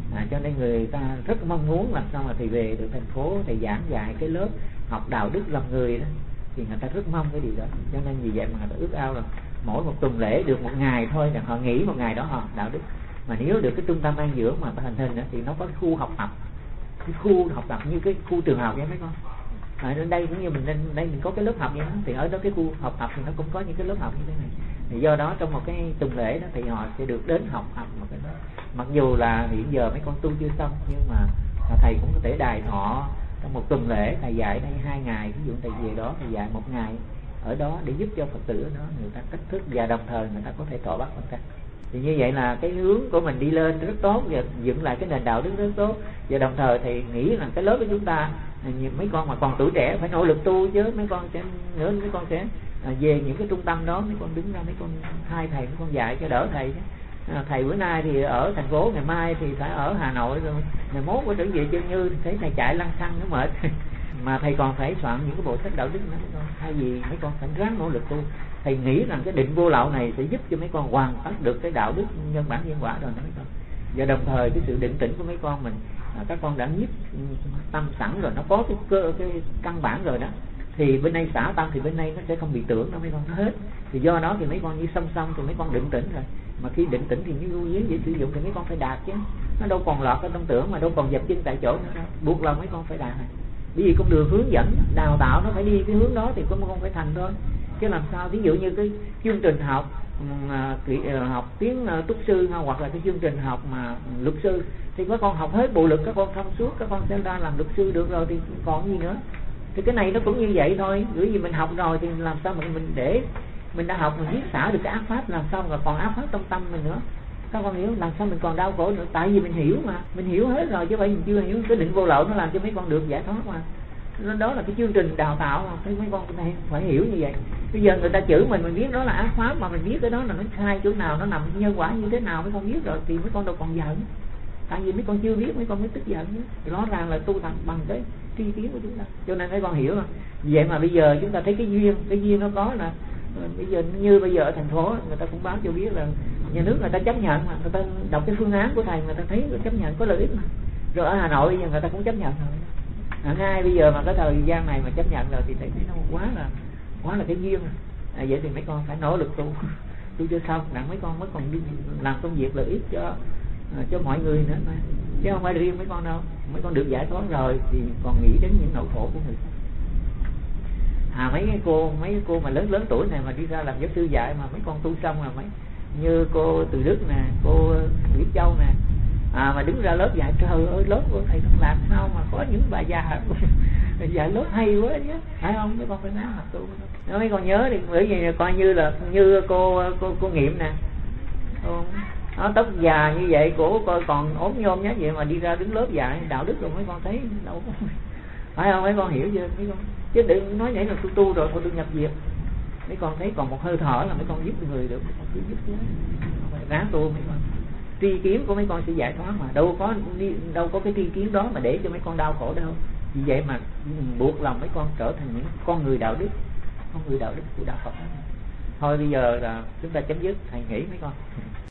Cho nên người ta rất mong muốn làm sao mà thầy về được thành phố, thầy giảng dạy cái lớp học đạo đức làm người đó, thì người ta rất mong cái điều đó. Cho nên vì vậy mà người ta ước ao là mỗi một tuần lễ được một ngày thôi, là họ nghỉ một ngày đó họ đạo đức. Mà nếu được cái trung tâm an dưỡng mà hình hình đó, thì nó có cái khu học tập, cái khu học tập như cái khu trường học vậy mấy con. Ở đây cũng như mình đây mình có cái lớp học vậy đó, thì ở đó cái khu học tập thì nó cũng có những cái lớp học như thế này. Thì do đó trong một cái tuần lễ đó thì họ sẽ được đến học một cái đó. Mặc dù là hiện giờ mấy con tu chưa xong, nhưng mà thầy cũng có thể đài thọ trong một tuần lễ, thầy dạy đây 2 ngày, ví dụ thầy về đó thầy dạy 1 ngày ở đó để giúp cho Phật tử ở đó người ta cách thức, và đồng thời người ta có thể tọa bắt Phật cách. Thì như vậy là cái hướng của mình đi lên rất tốt, và dựng lại cái nền đạo đức rất tốt. Và đồng thời thì nghĩ là cái lớp của chúng ta, mấy con mà còn tuổi trẻ phải nỗ lực tu chứ. Mấy con sẽ về những cái trung tâm đó, mấy con đứng ra, mấy con hai thầy, mấy con dạy cho đỡ thầy chứ. Thầy bữa nay thì ở thành phố, ngày mai thì phải ở Hà Nội, rồi ngày mốt có trở về Chân Như, thấy thầy chạy lăng xăng nó mệt. Mà thầy còn phải soạn những cái bộ sách đạo đức nữa mấy con. Thay vì mấy con phải ráng nỗ lực tu, thầy nghĩ rằng cái định vô lậu này sẽ giúp cho mấy con hoàn tất được cái đạo đức nhân bản nhân quả rồi đó mấy con. Và đồng thời cái sự định tĩnh của mấy con mình, các con đã nhiếp tâm sẵn rồi, nó có cái căn bản rồi đó, thì bên đây xả tâm thì bên đây nó sẽ không bị tưởng đâu mấy con, nó hết. Thì do đó thì mấy con như song song thì mấy con định tĩnh rồi. Mà khi định tĩnh thì như lưu duyên dễ sử dụng thì mấy con phải đạt chứ. Nó đâu còn lọt cái tâm tưởng mà đâu còn dập chân tại chỗ nữa đâu. Buộc lòng mấy con phải đạt. Bởi vì con đường hướng dẫn đào tạo nó phải đi cái hướng đó thì con phải thành thôi. Chứ làm sao, ví dụ như cái chương trình học học tiếng túc sư, hoặc là cái chương trình học mà luật sư, thì các con học hết bộ luật, các con thông suốt, các con sẽ ra làm luật sư được rồi thì còn gì nữa. Thì cái này nó cũng như vậy thôi. Bởi vì mình học rồi thì làm sao mà mình để mình đã học, mình biết xả được cái ác pháp, làm sao mà còn ác pháp trong tâm mình nữa. Các con hiểu, làm sao mình còn đau khổ nữa. Tại vì mình hiểu mà, mình hiểu hết rồi chứ phải mình chưa hiểu. Cái định vô lậu nó làm cho mấy con được giải thoát mà. Đó là cái chương trình đào tạo mà mấy con phải hiểu như vậy. Bây giờ người ta chửi mình biết đó là ác pháp, mà mình biết cái đó là nó sai chỗ nào, nó nằm nhân quả như thế nào mấy con biết rồi, thì mấy con đâu còn giận. Tại vì mấy con chưa biết mấy con mới tức giận. Thì rõ ràng là tu thành bằng cái tri kiến của chúng ta. Cho nên mấy con hiểu không? Vậy mà bây giờ chúng ta thấy cái duyên nó có là bây giờ như bây giờ ở thành phố người ta cũng báo cho biết là nhà nước người ta chấp nhận, mà người ta đọc cái phương án của thầy người ta thấy chấp nhận có lợi ích mà. Rồi ở Hà Nội bây giờ người ta cũng chấp nhận rồi. Ngay bây giờ mà cái thời gian này mà chấp nhận rồi thì thấy nó quá là cái duyên. Vậy thì mấy con phải nỗ lực tu cho xong, đặng mấy con mới còn đi làm công việc lợi ích cho mọi người nữa mà. Chứ không phải riêng mấy con đâu. Mấy con được giải thoát rồi thì còn nghĩ đến những nỗi khổ của người khác. Mấy cái cô mà lớn tuổi này mà đi ra làm giáo sư dạy mà mấy con tu xong rồi, mấy như cô Từ Đức nè, cô Nguyễn Châu nè, mà đứng ra lớp dạy, trời ơi lớp của thầy không làm sao mà có những bà già dạy lớp hay quá chứ, phải không? Mấy con phải nói học tu. Mấy con nhớ đi, bởi vì coi như là như cô Nghiệm nè, nó tóc già như vậy, cổ coi còn ốm nhôm nhá vậy mà đi ra đứng lớp dạy đạo đức rồi mấy con thấy đâu có, phải không? Mấy con hiểu chưa mấy con? Chứ đừng nói vậy là tu rồi thôi tôi nhập diệt. Mấy con thấy còn một hơi thở là mấy con giúp người được, mấy con cứ giúp chứ, phải ráng tu mấy con. Tri kiến của mấy con sẽ giải thoát mà, đâu có cái tri kiến đó mà để cho mấy con đau khổ đâu. Vì vậy mà buộc lòng mấy con trở thành những con người đạo đức của đạo Phật. Thôi bây giờ là chúng ta chấm dứt, thầy nghỉ mấy con.